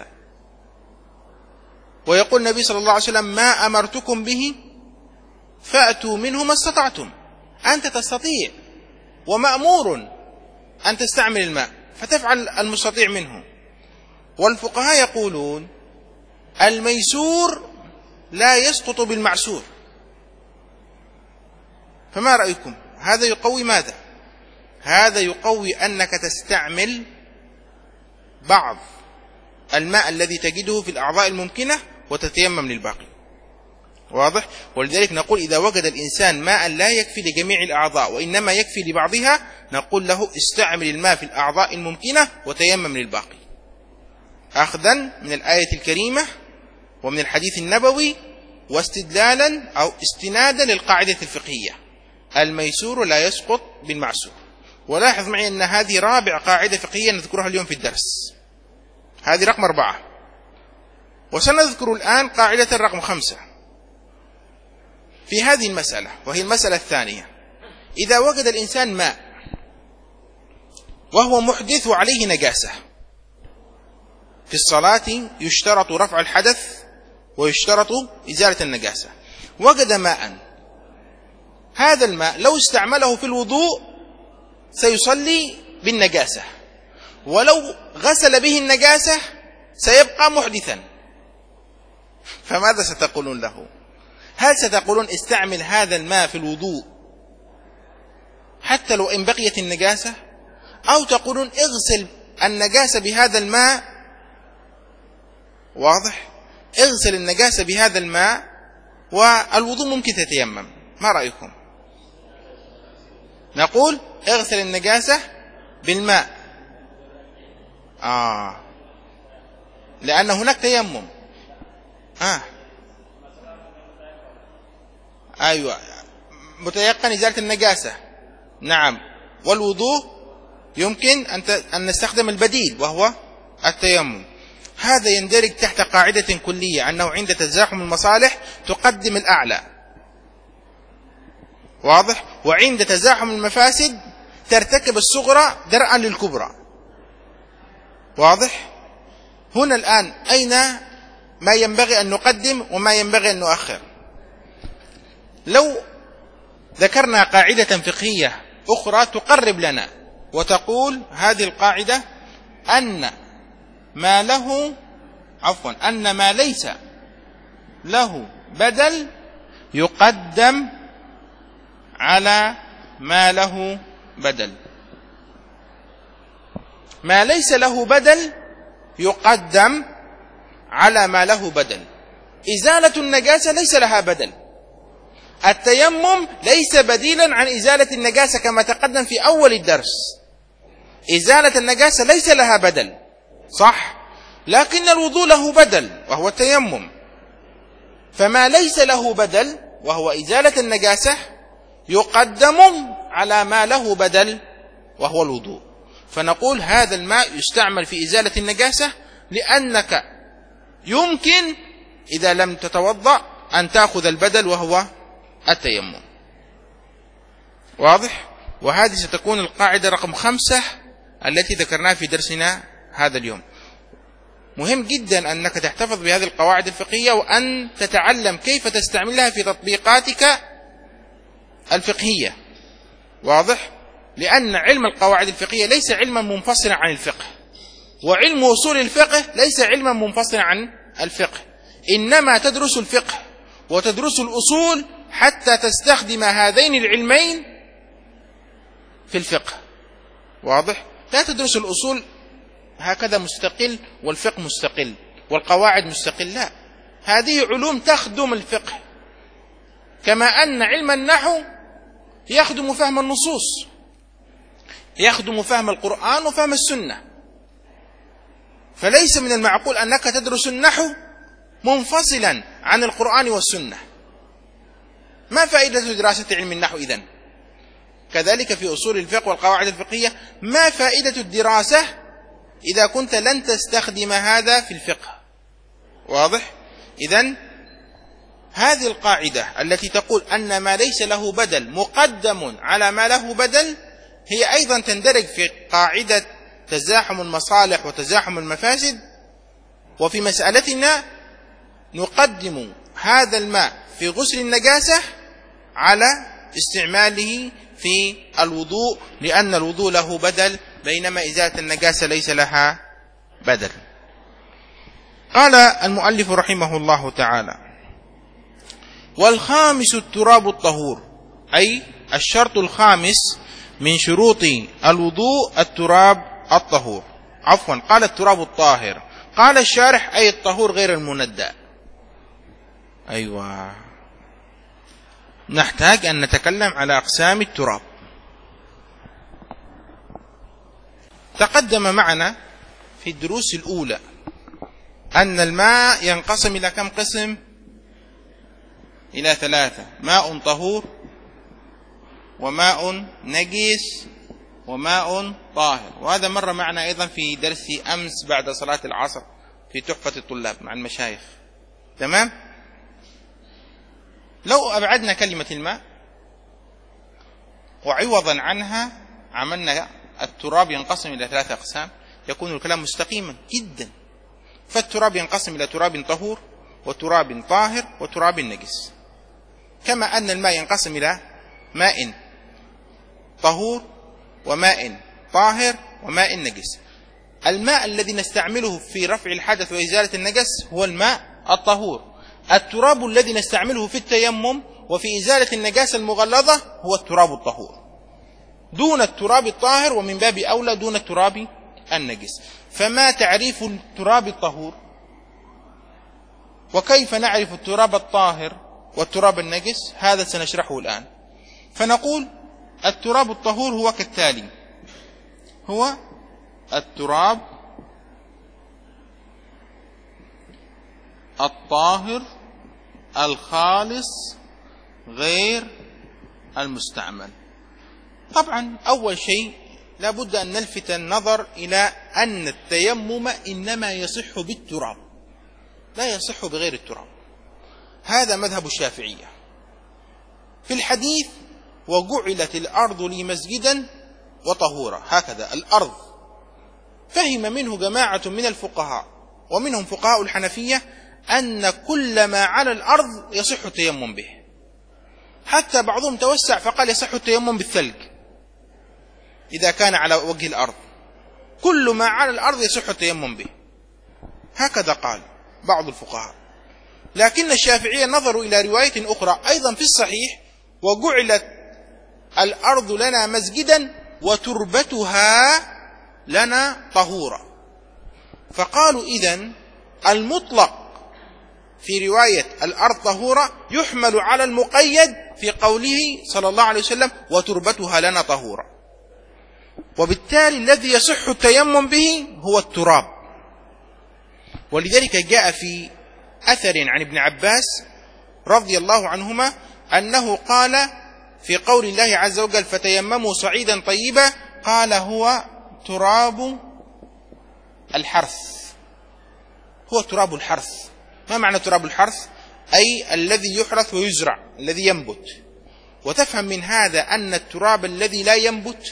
Speaker 1: ويقول النبي صلى الله عليه وسلم: ما أمرتكم به فأتوا منه ما استطعتم، أنت تستطيع ومأمور أن تستعمل الماء فتفعل المستطيع منه. والفقهاء يقولون الميسور لا يسقط بالمعسور. فما رأيكم؟ هذا يقوي ماذا؟ هذا يقوي أنك تستعمل بعض الماء الذي تجده في الأعضاء الممكنة وتتيمم للباقي. واضح؟ ولذلك نقول إذا وجد الإنسان ماء لا يكفي لجميع الأعضاء وإنما يكفي لبعضها، نقول له استعمل الماء في الأعضاء الممكنة وتيمم للباقي، أخذا من الآية الكريمة ومن الحديث النبوي، واستدلالا أو استنادا للقاعدة الفقهية: الميسور لا يسقط بالمعسور. ولاحظ معي أن هذه رابع قاعدة فقهية نذكرها اليوم في الدرس، هذه رقم أربعة، وسنذكر الآن قاعدة رقم خمسة في هذه المسألة، وهي المسألة الثانية: إذا وجد الإنسان ماء وهو محدث وعليه نجاسة، في الصلاة يشترط رفع الحدث ويشترط إزالة النجاسة، وجد ماء، هذا الماء لو استعمله في الوضوء سيصلي بالنجاسة، ولو غسل به النجاسة سيبقى محدثا، فماذا ستقولون له؟ هل ستقولون استعمل هذا الماء في الوضوء حتى لو إن بقيت النجاسة، أو تقولون اغسل النجاسة بهذا الماء؟ واضح؟ اغسل النجاسة بهذا الماء والوضوء ممكن تتيمم. ما رأيكم؟ نقول اغسل النجاسة بالماء، آه لأن هناك تيمم. آه أيوة، متيقن إزالة النجاسة، نعم. والوضوء يمكن أن نستخدم البديل وهو التيمم. هذا يندرج تحت قاعدة كلية أنه عند تزاحم المصالح تقدم الأعلى، واضح؟ وعند تزاحم المفاسد ترتكب الصغرى درءا للكبرى، واضح؟ هنا الآن أين ما ينبغي أن نقدم وما ينبغي أن نؤخر؟ لو ذكرنا قاعدة فقهية أخرى تقرب لنا وتقول هذه القاعدة أن ما له عفوا أن ما ليس له بدل يقدم على ما له بدل. ما ليس له بدل يقدم على ما له بدل. إزالة النجاسة ليس لها بدل. التيمم ليس بديلا عن إزالة النجاسة كما تقدم في أول الدرس. إزالة النجاسة ليس لها بدل، صح؟ لكن الوضوء له بدل وهو التيمم. فما ليس له بدل وهو إزالة النجاسة يقدم على ما له بدل وهو الوضوء. فنقول هذا الماء يستعمل في إزالة النجاسة لأنك يمكن إذا لم تتوضأ أن تأخذ البدل وهو التيمم. واضح؟ وهذه ستكون القاعدة رقم خمسة التي ذكرناها في درسنا هذا اليوم. مهم جدا أنك تحتفظ بهذه القواعد الفقهية وأن تتعلم كيف تستعملها في تطبيقاتك الفقهية. واضح؟ لأن علم القواعد الفقهية ليس علما منفصلا عن الفقه، وعلم أصول الفقه ليس علما منفصلا عن الفقه، إنما تدرس الفقه وتدرس الأصول حتى تستخدم هذين العلمين في الفقه. واضح؟ لا تدرس الأصول هكذا مستقل والفقه مستقل والقواعد مستقل، لا، هذه علوم تخدم الفقه، كما أن علم النحو يخدم فهم النصوص، يخدم فهم القرآن وفهم السنة. فليس من المعقول أنك تدرس النحو منفصلا عن القرآن والسنة. ما فائدة دراسة علم النحو إذن؟ كذلك في أصول الفقه والقواعد الفقهية، ما فائدة الدراسة إذا كنت لن تستخدم هذا في الفقه؟ واضح؟ إذن هذه القاعدة التي تقول أن ما ليس له بدل مقدم على ما له بدل هي أيضا تندرج في قاعدة تزاحم المصالح وتزاحم المفاسد. وفي مسألتنا نقدم هذا الماء في غسل النجاسة على استعماله في الوضوء، لأن الوضوء له بدل بينما إزالة النجاسة ليس لها بدل. قال المؤلف رحمه الله تعالى: والخامس التراب الطهور، أي الشرط الخامس من شروط الوضوء التراب الطهور. عفوا، قال التراب الطاهر، قال الشارح أي الطهور غير المندى. أيوة، نحتاج أن نتكلم على أقسام التراب. تقدم معنا في الدروس الأولى أن الماء ينقسم إلى كم قسم؟ إلى ثلاثة: ماء طهور، وماء نجس، وماء طاهر. وهذا مر معنا أيضا في درس أمس بعد صلاة العصر في تحفة الطلاب مع المشايخ. تمام؟ لو أبعدنا كلمة الماء وعوضا عنها عملنا التراب ينقسم إلى ثلاثة أقسام، يكون الكلام مستقيما جدا. فالتراب ينقسم إلى تراب طهور وتراب طاهر وتراب نجس، كما أن الماء ينقسم إلى ماء طهور وماء طاهر وماء نجس. الماء الذي نستعمله في رفع الحدث وإزالة النجس هو الماء الطهور. التراب الذي نستعمله في التيمم وفي إزالة النجاسة المغلظة هو التراب الطهور، دون التراب الطاهر، ومن باب أولى دون التراب النجس. فما تعريف التراب الطهور؟ وكيف نعرف التراب الطاهر والتراب النجس؟ هذا سنشرحه الآن. فنقول التراب الطهور هو كالتالي: هو التراب الطاهر الخالص غير المستعمل. طبعا أول شيء لابد أن نلفت النظر إلى أن التيمم إنما يصح بالتراب، لا يصح بغير التراب. هذا مذهب الشافعية. في الحديث: وجعلت الأرض لي مسجدا وطهورا، هكذا الأرض. فهم منه جماعة من الفقهاء ومنهم فقهاء الحنفية أن كل ما على الأرض يصح التيمم به، حتى بعضهم توسع فقال يصح التيمم بالثلج. إذا كان على وجه الأرض، كل ما على الأرض يصح التيمم به. هكذا قال بعض الفقهاء. لكن الشافعية نظروا إلى رواية أخرى أيضا في الصحيح: وجعلت الأرض لنا مسجدا وتربتها لنا طهورا. فقالوا إذن المطلق في رواية الأرض طهورة يحمل على المقيد في قوله صلى الله عليه وسلم: وتربتها لنا طهورا. وبالتالي الذي يصح التيمم به هو التراب. ولذلك جاء في أثر عن ابن عباس رضي الله عنهما أنه قال في قول الله عز وجل: فتيمموا صعيدا طيبا، قال: هو تراب الحرث. هو تراب الحرث. ما معنى تراب الحرث؟ أي الذي يحرث ويزرع، الذي ينبت. وتفهم من هذا أن التراب الذي لا ينبت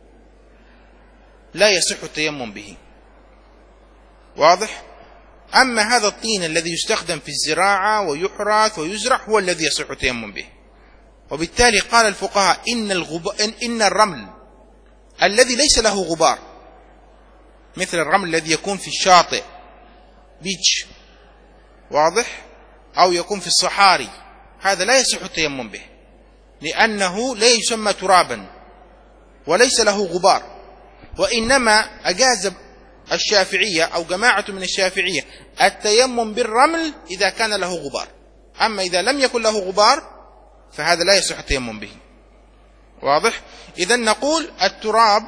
Speaker 1: لا يصح التيمم به. واضح؟ أما هذا الطين الذي يستخدم في الزراعة ويحرث ويزرع هو الذي يصح التيمم به. وبالتالي قال الفقهاء إن, الغب... إن الرمل الذي ليس له غبار، مثل الرمل الذي يكون في الشاطئ بيتش، واضح، أو يكون في الصحاري، هذا لا يصح التيمم به، لأنه لا يسمى ترابا وليس له غبار. وإنما أجاز الشافعية أو جماعة من الشافعية التيمم بالرمل إذا كان له غبار. أما إذا لم يكن له غبار فهذا لا يصح التيمم به. واضح؟ إذن نقول التراب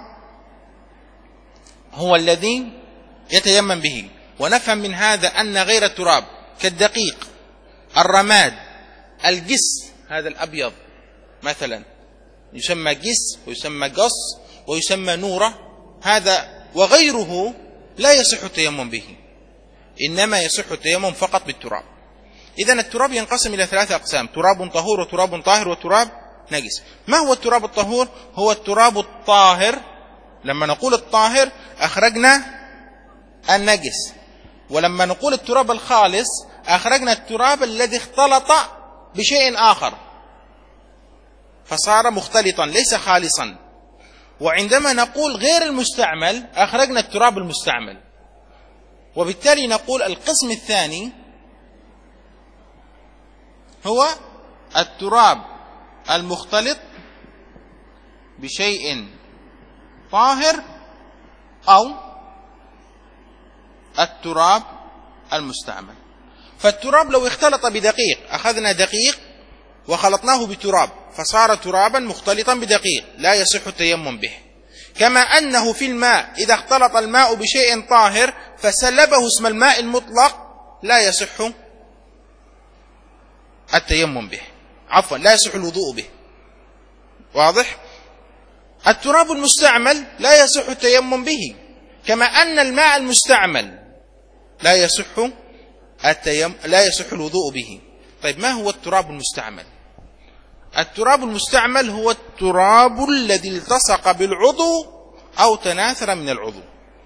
Speaker 1: هو الذي يتيمم به. ونفهم من هذا أن غير التراب كالدقيق، الرماد، الجس، هذا الأبيض مثلا يسمى جس ويسمى قص ويسمى نورة، هذا وغيره لا يصح التيمم به، إنما يصح التيمم فقط بالتراب. إذن التراب ينقسم إلى ثلاثة أقسام: تراب طهور وتراب طاهر وتراب نجس. ما هو التراب الطهور؟ هو التراب الطاهر. لما نقول الطاهر أخرجنا النجس، ولما نقول التراب الخالص أخرجنا التراب الذي اختلط بشيء آخر فصار مختلطا ليس خالصا. وعندما نقول غير المستعمل أخرجنا التراب المستعمل. وبالتالي نقول القسم الثاني هو التراب المختلط بشيء طاهر أو التراب المستعمل. فالتراب لو اختلط بدقيق، أخذنا دقيق وخلطناه بتراب فصار ترابا مختلطا بدقيق، لا يصح التيمم به. كما أنه في الماء إذا اختلط الماء بشيء طاهر فسلبه اسم الماء المطلق لا يصح التيمم به، عفوا لا يصح الوضوء به. واضح؟ التراب المستعمل لا يصح التيمم به، كما أن الماء المستعمل لا يصح التيم لا يصح الوضوء به. طيب ما هو التراب المستعمل؟ التراب المستعمل هو التراب الذي التصق بالعضو أو تناثر من العضو.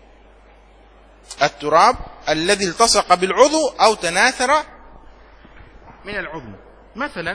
Speaker 1: التراب الذي التصق بالعضو أو تناثر من العضو. مثلا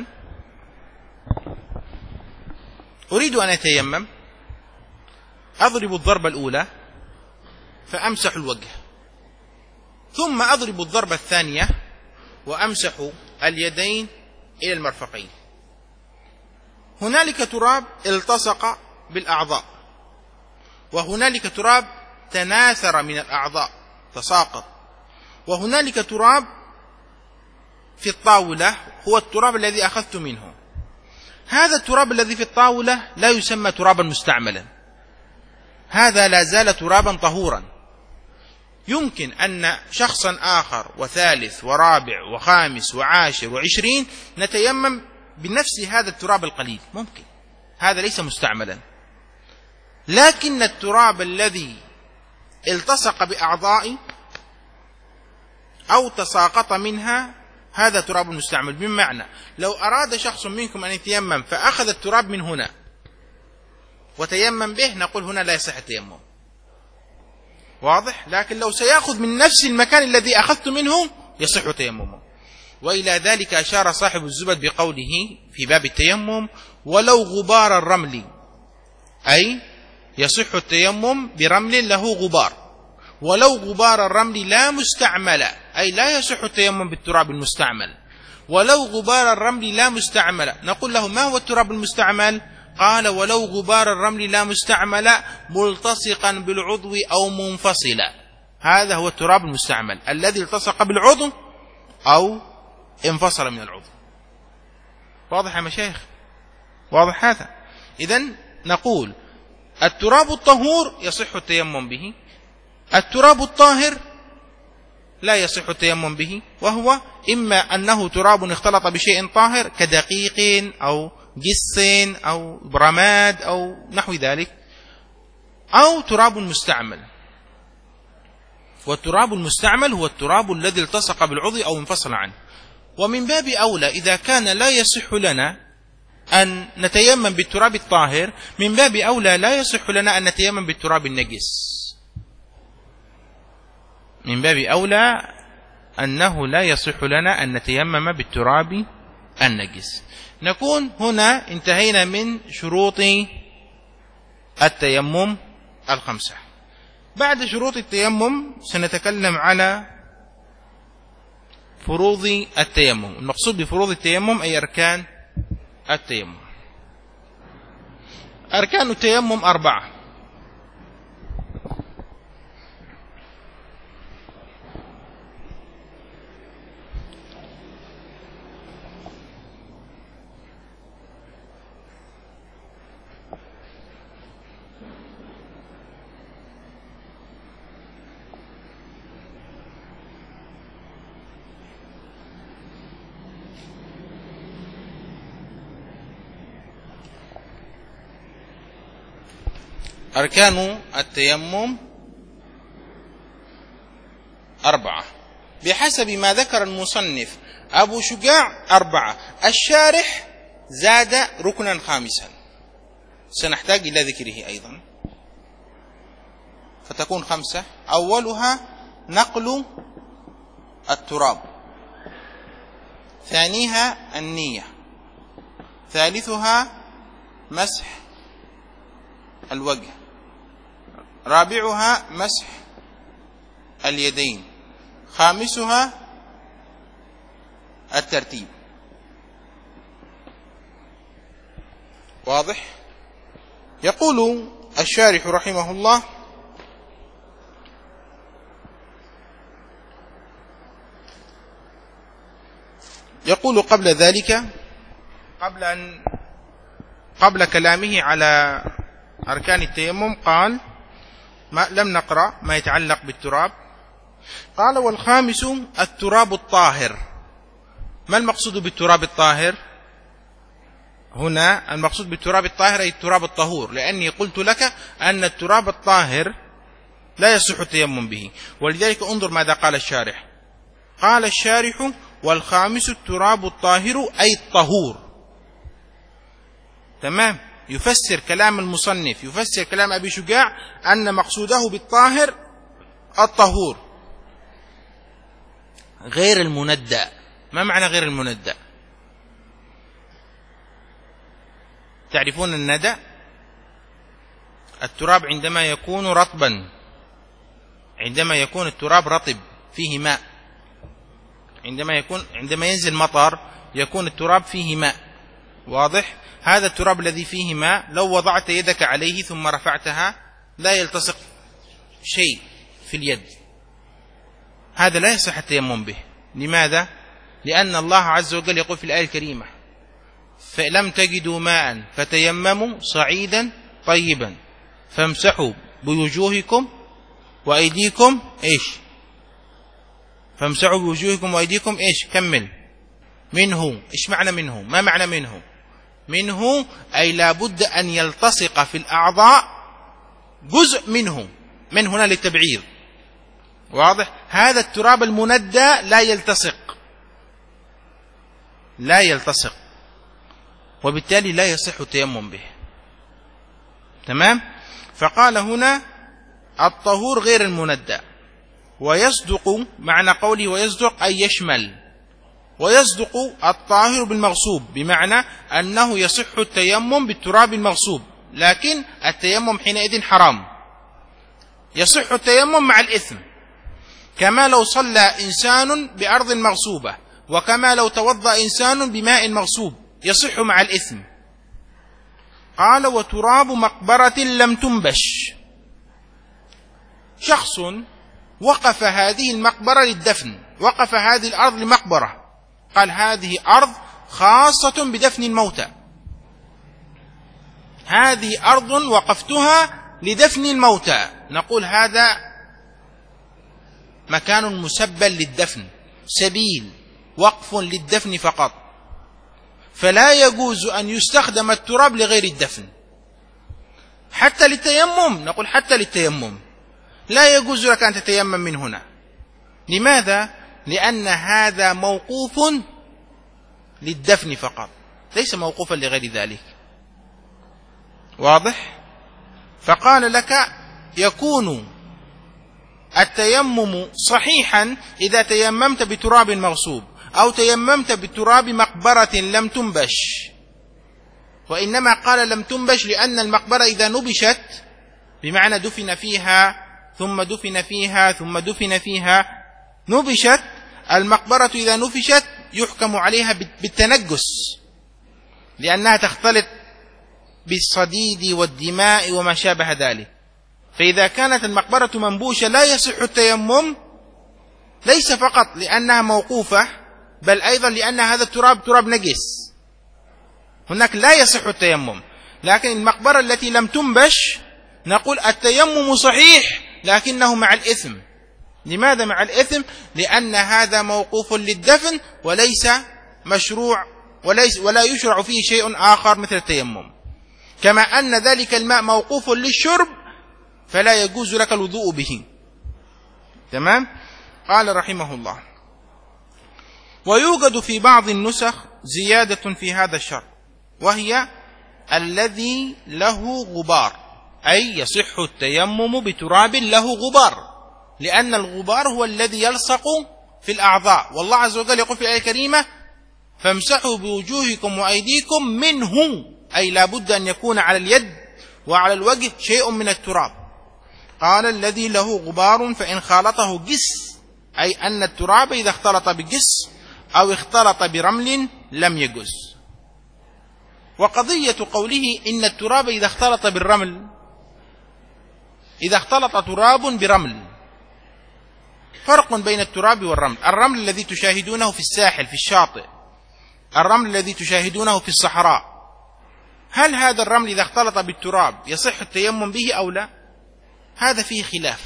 Speaker 1: أريد أن أتيمم، أضرب الضربة الأولى فأمسح الوجه، ثم أضرب الضربة الثانية وأمسح اليدين إلى المرفقين. هنالك تراب التصق بالأعضاء، وهنالك تراب تناثر من الأعضاء تساقط، وهنالك تراب في الطاولة هو التراب الذي أخذت منه. هذا التراب الذي في الطاولة لا يسمى ترابا مستعملا، هذا لا زال ترابا طهورا. يمكن أن شخصا آخر وثالث ورابع وخامس وعاشر وعشرين نتيمم بنفس هذا التراب القليل، ممكن، هذا ليس مستعملا. لكن التراب الذي التصق بأعضاء أو تساقط منها هذا تراب مستعمل. بمعنى لو أراد شخص منكم أن يتيمم فأخذ التراب من هنا وتيمم به، نقول هنا لا يصح التيمم. واضح؟ لكن لو سيأخذ من نفس المكان الذي أخذت منه يصح تيممه. وإلى ذلك أشار صاحب الزبد بقوله في باب التيمم: ولو غبار الرمل، أي يصح التيمم برمل له غبار، ولو غبار الرمل لا مستعمل، أي لا يصح التيمم بالتراب المستعمل. ولو غبار الرمل لا مستعمل، نقول له ما هو التراب المستعمل؟ قال ولو غبار الرمل لا مستعمل ملتصقا بالعضو أو منفصلا. هذا هو التراب المستعمل الذي التصق بالعضو أو انفصل من العضو. واضح يا مشايخ؟ واضح هذا؟ إذن نقول التراب الطهور يصح التيمم به، التراب الطاهر لا يصح التيمم به، وهو إما أنه تراب اختلط بشيء طاهر كدقيق أو جس أو رماد أو نحو ذلك، أو تراب مستعمل. والتراب المستعمل هو التراب الذي التصق بالعضو أو انفصل عنه. ومن باب أولى إذا كان لا يصح لنا أن نتيمم بالتراب الطاهر، من باب أولى لا يصح لنا أن نتيمم بالتراب النجس. من باب أولى أنه لا يصح لنا أن نتيمم بالتراب النجس. نكون هنا انتهينا من شروط التيمم الخمسة. بعد شروط التيمم سنتكلم على فروض التيمم. المقصود بفروض التيمم أي أركان التيمم. أركان التيمم أربعة: أركان التيمم أربعة بحسب ما ذكر المصنف أبو شجاع أربعة، الشارح زاد ركنا خامسا سنحتاج إلى ذكره أيضا، فتكون خمسة. أولها نقل التراب، ثانيها النية، ثالثها مسح الوجه، رابعها مسح اليدين، خامسها الترتيب. واضح؟ يقول الشارح رحمه الله: يقول قبل ذلك، قبل أن قبل كلامه على أركان التيمم، قال ما لم نقرأ ما يتعلق بالتراب. قال: والخامس التراب الطاهر. ما المقصود بالتراب الطاهر؟ هنا المقصود بالتراب الطاهر أي التراب الطهور، لأني قلت لك أن التراب الطاهر لا يصح التيمم به، ولذلك انظر ماذا قال الشارح. قال الشارح: والخامس التراب الطاهر أي الطهور. تمام؟ يفسر كلام المصنف، يفسر كلام أبي شجاع أن مقصوده بالطاهر الطهور غير المندى. ما معنى غير المندى؟ تعرفون الندى؟ التراب عندما يكون رطبا، عندما يكون التراب رطب فيه ماء، عندما يكون عندما ينزل مطر يكون التراب فيه ماء. واضح؟ هذا التراب الذي فيه ماء لو وضعت يدك عليه ثم رفعتها لا يلتصق شيء في اليد، هذا لا يصح التيمم به. لماذا؟ لأن الله عز وجل يقول في الآية الكريمة: فلم تجدوا ماء فتيمموا صعيدا طيبا فامسحوا بوجوهكم وأيديكم إيش؟ فامسحوا بوجوهكم وأيديكم إيش؟ كمل. منه. إيش معنى منه؟ ما معنى منه؟ منه أي لابد أن يلتصق في الأعضاء جزء منه، من هنا للتبعيض. واضح؟ هذا التراب المندى لا يلتصق، لا يلتصق، وبالتالي لا يصح التيمم به. تمام؟ فقال هنا الطهور غير المندى. ويصدق معنى قوله ويصدق أي يشمل، ويصدق الطاهر بالمغصوب، بمعنى أنه يصح التيمم بالتراب المغصوب لكن التيمم حينئذ حرام، يصح التيمم مع الإثم، كما لو صلى إنسان بأرض مغصوبة، وكما لو توضأ إنسان بماء مغصوب، يصح مع الإثم. قال: وتراب مقبرة لم تنبش. شخص وقف هذه المقبرة للدفن، وقف هذه الأرض لمقبرة، قال: هذه أرض خاصة بدفن الموتى، هذه أرض وقفتها لدفن الموتى. نقول هذا مكان مسبل للدفن، سبيل وقف للدفن فقط، فلا يجوز أن يستخدم التراب لغير الدفن. حتى للتيمم، نقول حتى للتيمم لا يجوز لك أن تتيمم من هنا. لماذا؟ لأن هذا موقوف للدفن فقط، ليس موقوفا لغير ذلك. واضح؟ فقال لك: يكون التيمم صحيحا إذا تيممت بتراب مغصوب، أو تيممت بتراب مقبرة لم تنبش. وإنما قال لم تنبش لأن المقبرة إذا نبشت بمعنى دفن فيها ثم دفن فيها ثم دفن فيها نبشت، المقبرة إذا نفشت يحكم عليها بالتنجس، لأنها تختلط بالصديد والدماء وما شابه ذلك. فإذا كانت المقبرة منبوشة لا يصح التيمم، ليس فقط لأنها موقوفة، بل أيضا لأن هذا التراب تراب نجس، هناك لا يصح التيمم. لكن المقبرة التي لم تنبش نقول التيمم صحيح لكنه مع الإثم. لماذا مع الإثم؟ لأن هذا موقوف للدفن وليس مشروع، وليس ولا يشرع فيه شيء آخر مثل التيمم. كما أن ذلك الماء موقوف للشرب فلا يجوز لك الوضوء به. تمام؟ قال رحمه الله: ويوجد في بعض النسخ زيادة في هذا الشرط، وهي الذي له غبار، أي يصح التيمم بتراب له غبار، لأن الغبار هو الذي يلصق في الأعضاء، والله عز وجل يقول في الآية الكريمة: فامسحوا بوجوهكم وأيديكم منه، أي لا بد أن يكون على اليد وعلى الوجه شيء من التراب. قال: الذي له غبار فإن خالطه جس، أي أن التراب إذا اختلط بجس أو اختلط برمل لم يجز. وقضية قوله إن التراب إذا اختلط بالرمل، إذا اختلط تراب برمل، فرق بين التراب والرمل. الرمل الذي تشاهدونه في الساحل في الشاطئ، الرمل الذي تشاهدونه في الصحراء، هل هذا الرمل إذا اختلط بالتراب يصح التيمم به أو لا؟ هذا فيه خلاف.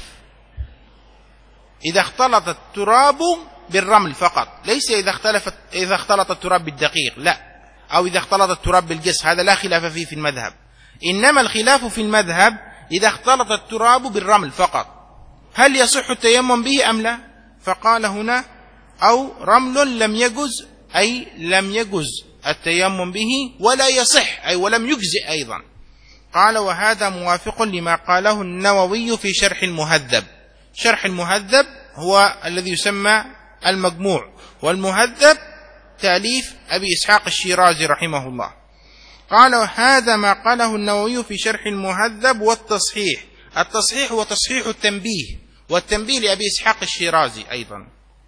Speaker 1: إذا اختلط التراب بالرمل فقط، ليس إذا اختلفت إذا اختلط التراب بالدقيق، لا، أو إذا اختلط التراب بالجس، هذا لا خلاف فيه في المذهب. إنما الخلاف في المذهب إذا اختلط التراب بالرمل فقط، هل يصح التيمم به أم لا؟ فقال هنا: أو رمل لم يجز، أي لم يجز التيمم به ولا يصح، أي ولم يجزئ أيضا. قال: وهذا موافق لما قاله النووي في شرح المهذب. شرح المهذب هو الذي يسمى المجموع، والمهذب تأليف أبي إسحاق الشيرازي رحمه الله. قال: هذا ما قاله النووي في شرح المهذب والتصحيح. التصحيح هو تصحيح التنبيه، والتنبيه لأبي إسحاق الشيرازي أيضا.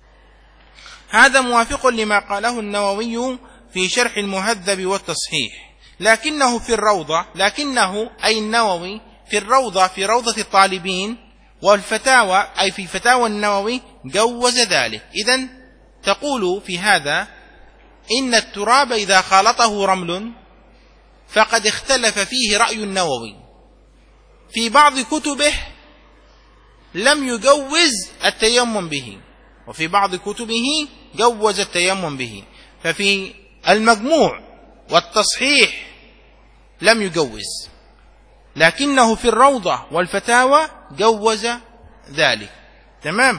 Speaker 1: هذا موافق لما قاله النووي في شرح المهذب والتصحيح، لكنه في الروضة، لكنه أي النووي في الروضة، في روضة الطالبين والفتاوى، أي في فتاوى النووي جوز ذلك. إذن تقول في هذا إن التراب إذا خالطه رمل فقد اختلف فيه رأي النووي، في بعض كتبه لم يجوز التيمم به، وفي بعض كتبه جوز التيمم به. ففي المجموع والتصحيح لم يجوز، لكنه في الروضة والفتاوى جوز ذلك. تمام؟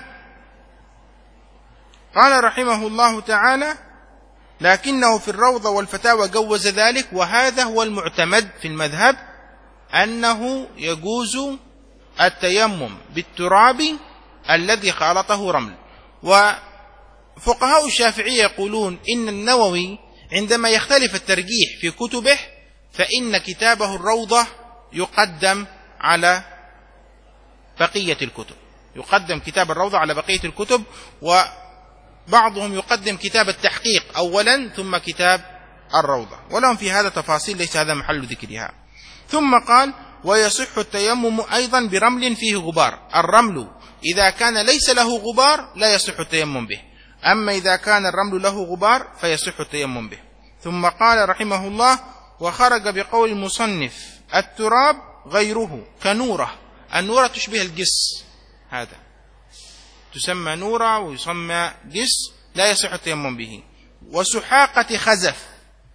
Speaker 1: قال رحمه الله تعالى: لكنه في الروضة والفتاوى جوز ذلك، وهذا هو المعتمد في المذهب، أنه يجوز التيمم بالتراب الذي خالطه رمل. وفقهاء الشافعية يقولون إن النووي عندما يختلف الترجيح في كتبه فإن كتابه الروضة يقدم على بقية الكتب، يقدم كتاب الروضة على بقية الكتب، وبعضهم يقدم كتاب التحقيق أولا ثم كتاب الروضة، ولهم في هذا تفاصيل ليس هذا محل ذكرها. ثم قال: ويصح التيمم أيضا برمل فيه غبار. الرمل إذا كان ليس له غبار لا يصح التيمم به، أما إذا كان الرمل له غبار فيصح التيمم به. ثم قال رحمه الله: وخرج بقول المصنف التراب غيره كنورة. النورة تشبه الجس، هذا تسمى نورة ويسمى جس، لا يصح التيمم به. وسحاقة خزف.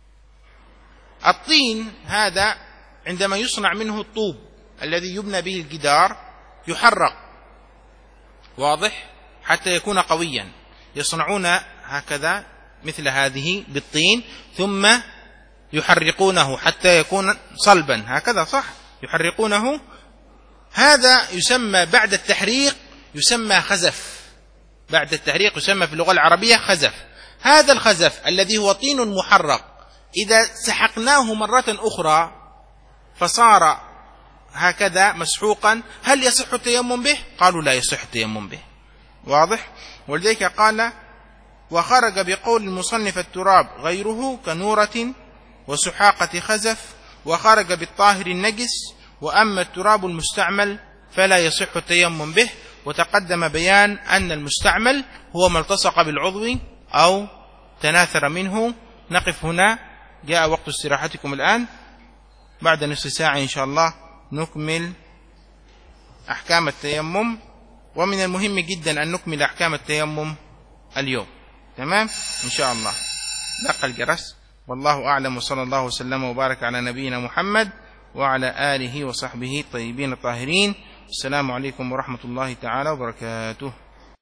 Speaker 1: الطين هذا عندما يصنع منه الطوب الذي يبنى به الجدار يحرق، واضح، حتى يكون قويا. يصنعون هكذا مثل هذه بالطين ثم يحرقونه حتى يكون صلبا، هكذا صح، يحرقونه. هذا يسمى بعد التحريق يسمى خزف، بعد التحريق يسمى في اللغة العربية خزف. هذا الخزف الذي هو طين محرق إذا سحقناه مرة أخرى فصار هكذا مسحوقا، هل يصح التيمم به؟ قالوا لا يصح التيمم به، واضح. ولذلك قال: وخرج بقول المصنف التراب غيره كنورة وسحاقة خزف، وخرج بالطاهر النجس، وأما التراب المستعمل فلا يصح التيمم به. وتقدم بيان أن المستعمل هو ما التصق بالعضو أو تناثر منه. نقف هنا، جاء وقت استراحتكم الآن، بعد نصف ساعة إن شاء الله نكمل أحكام التيمم، ومن المهم جدا أن نكمل أحكام التيمم اليوم، تمام إن شاء الله. دق الجرس، والله أعلم، وصلى الله وسلم وبارك على نبينا محمد وعلى آله وصحبه الطيبين الطاهرين. السلام عليكم ورحمة الله تعالى وبركاته.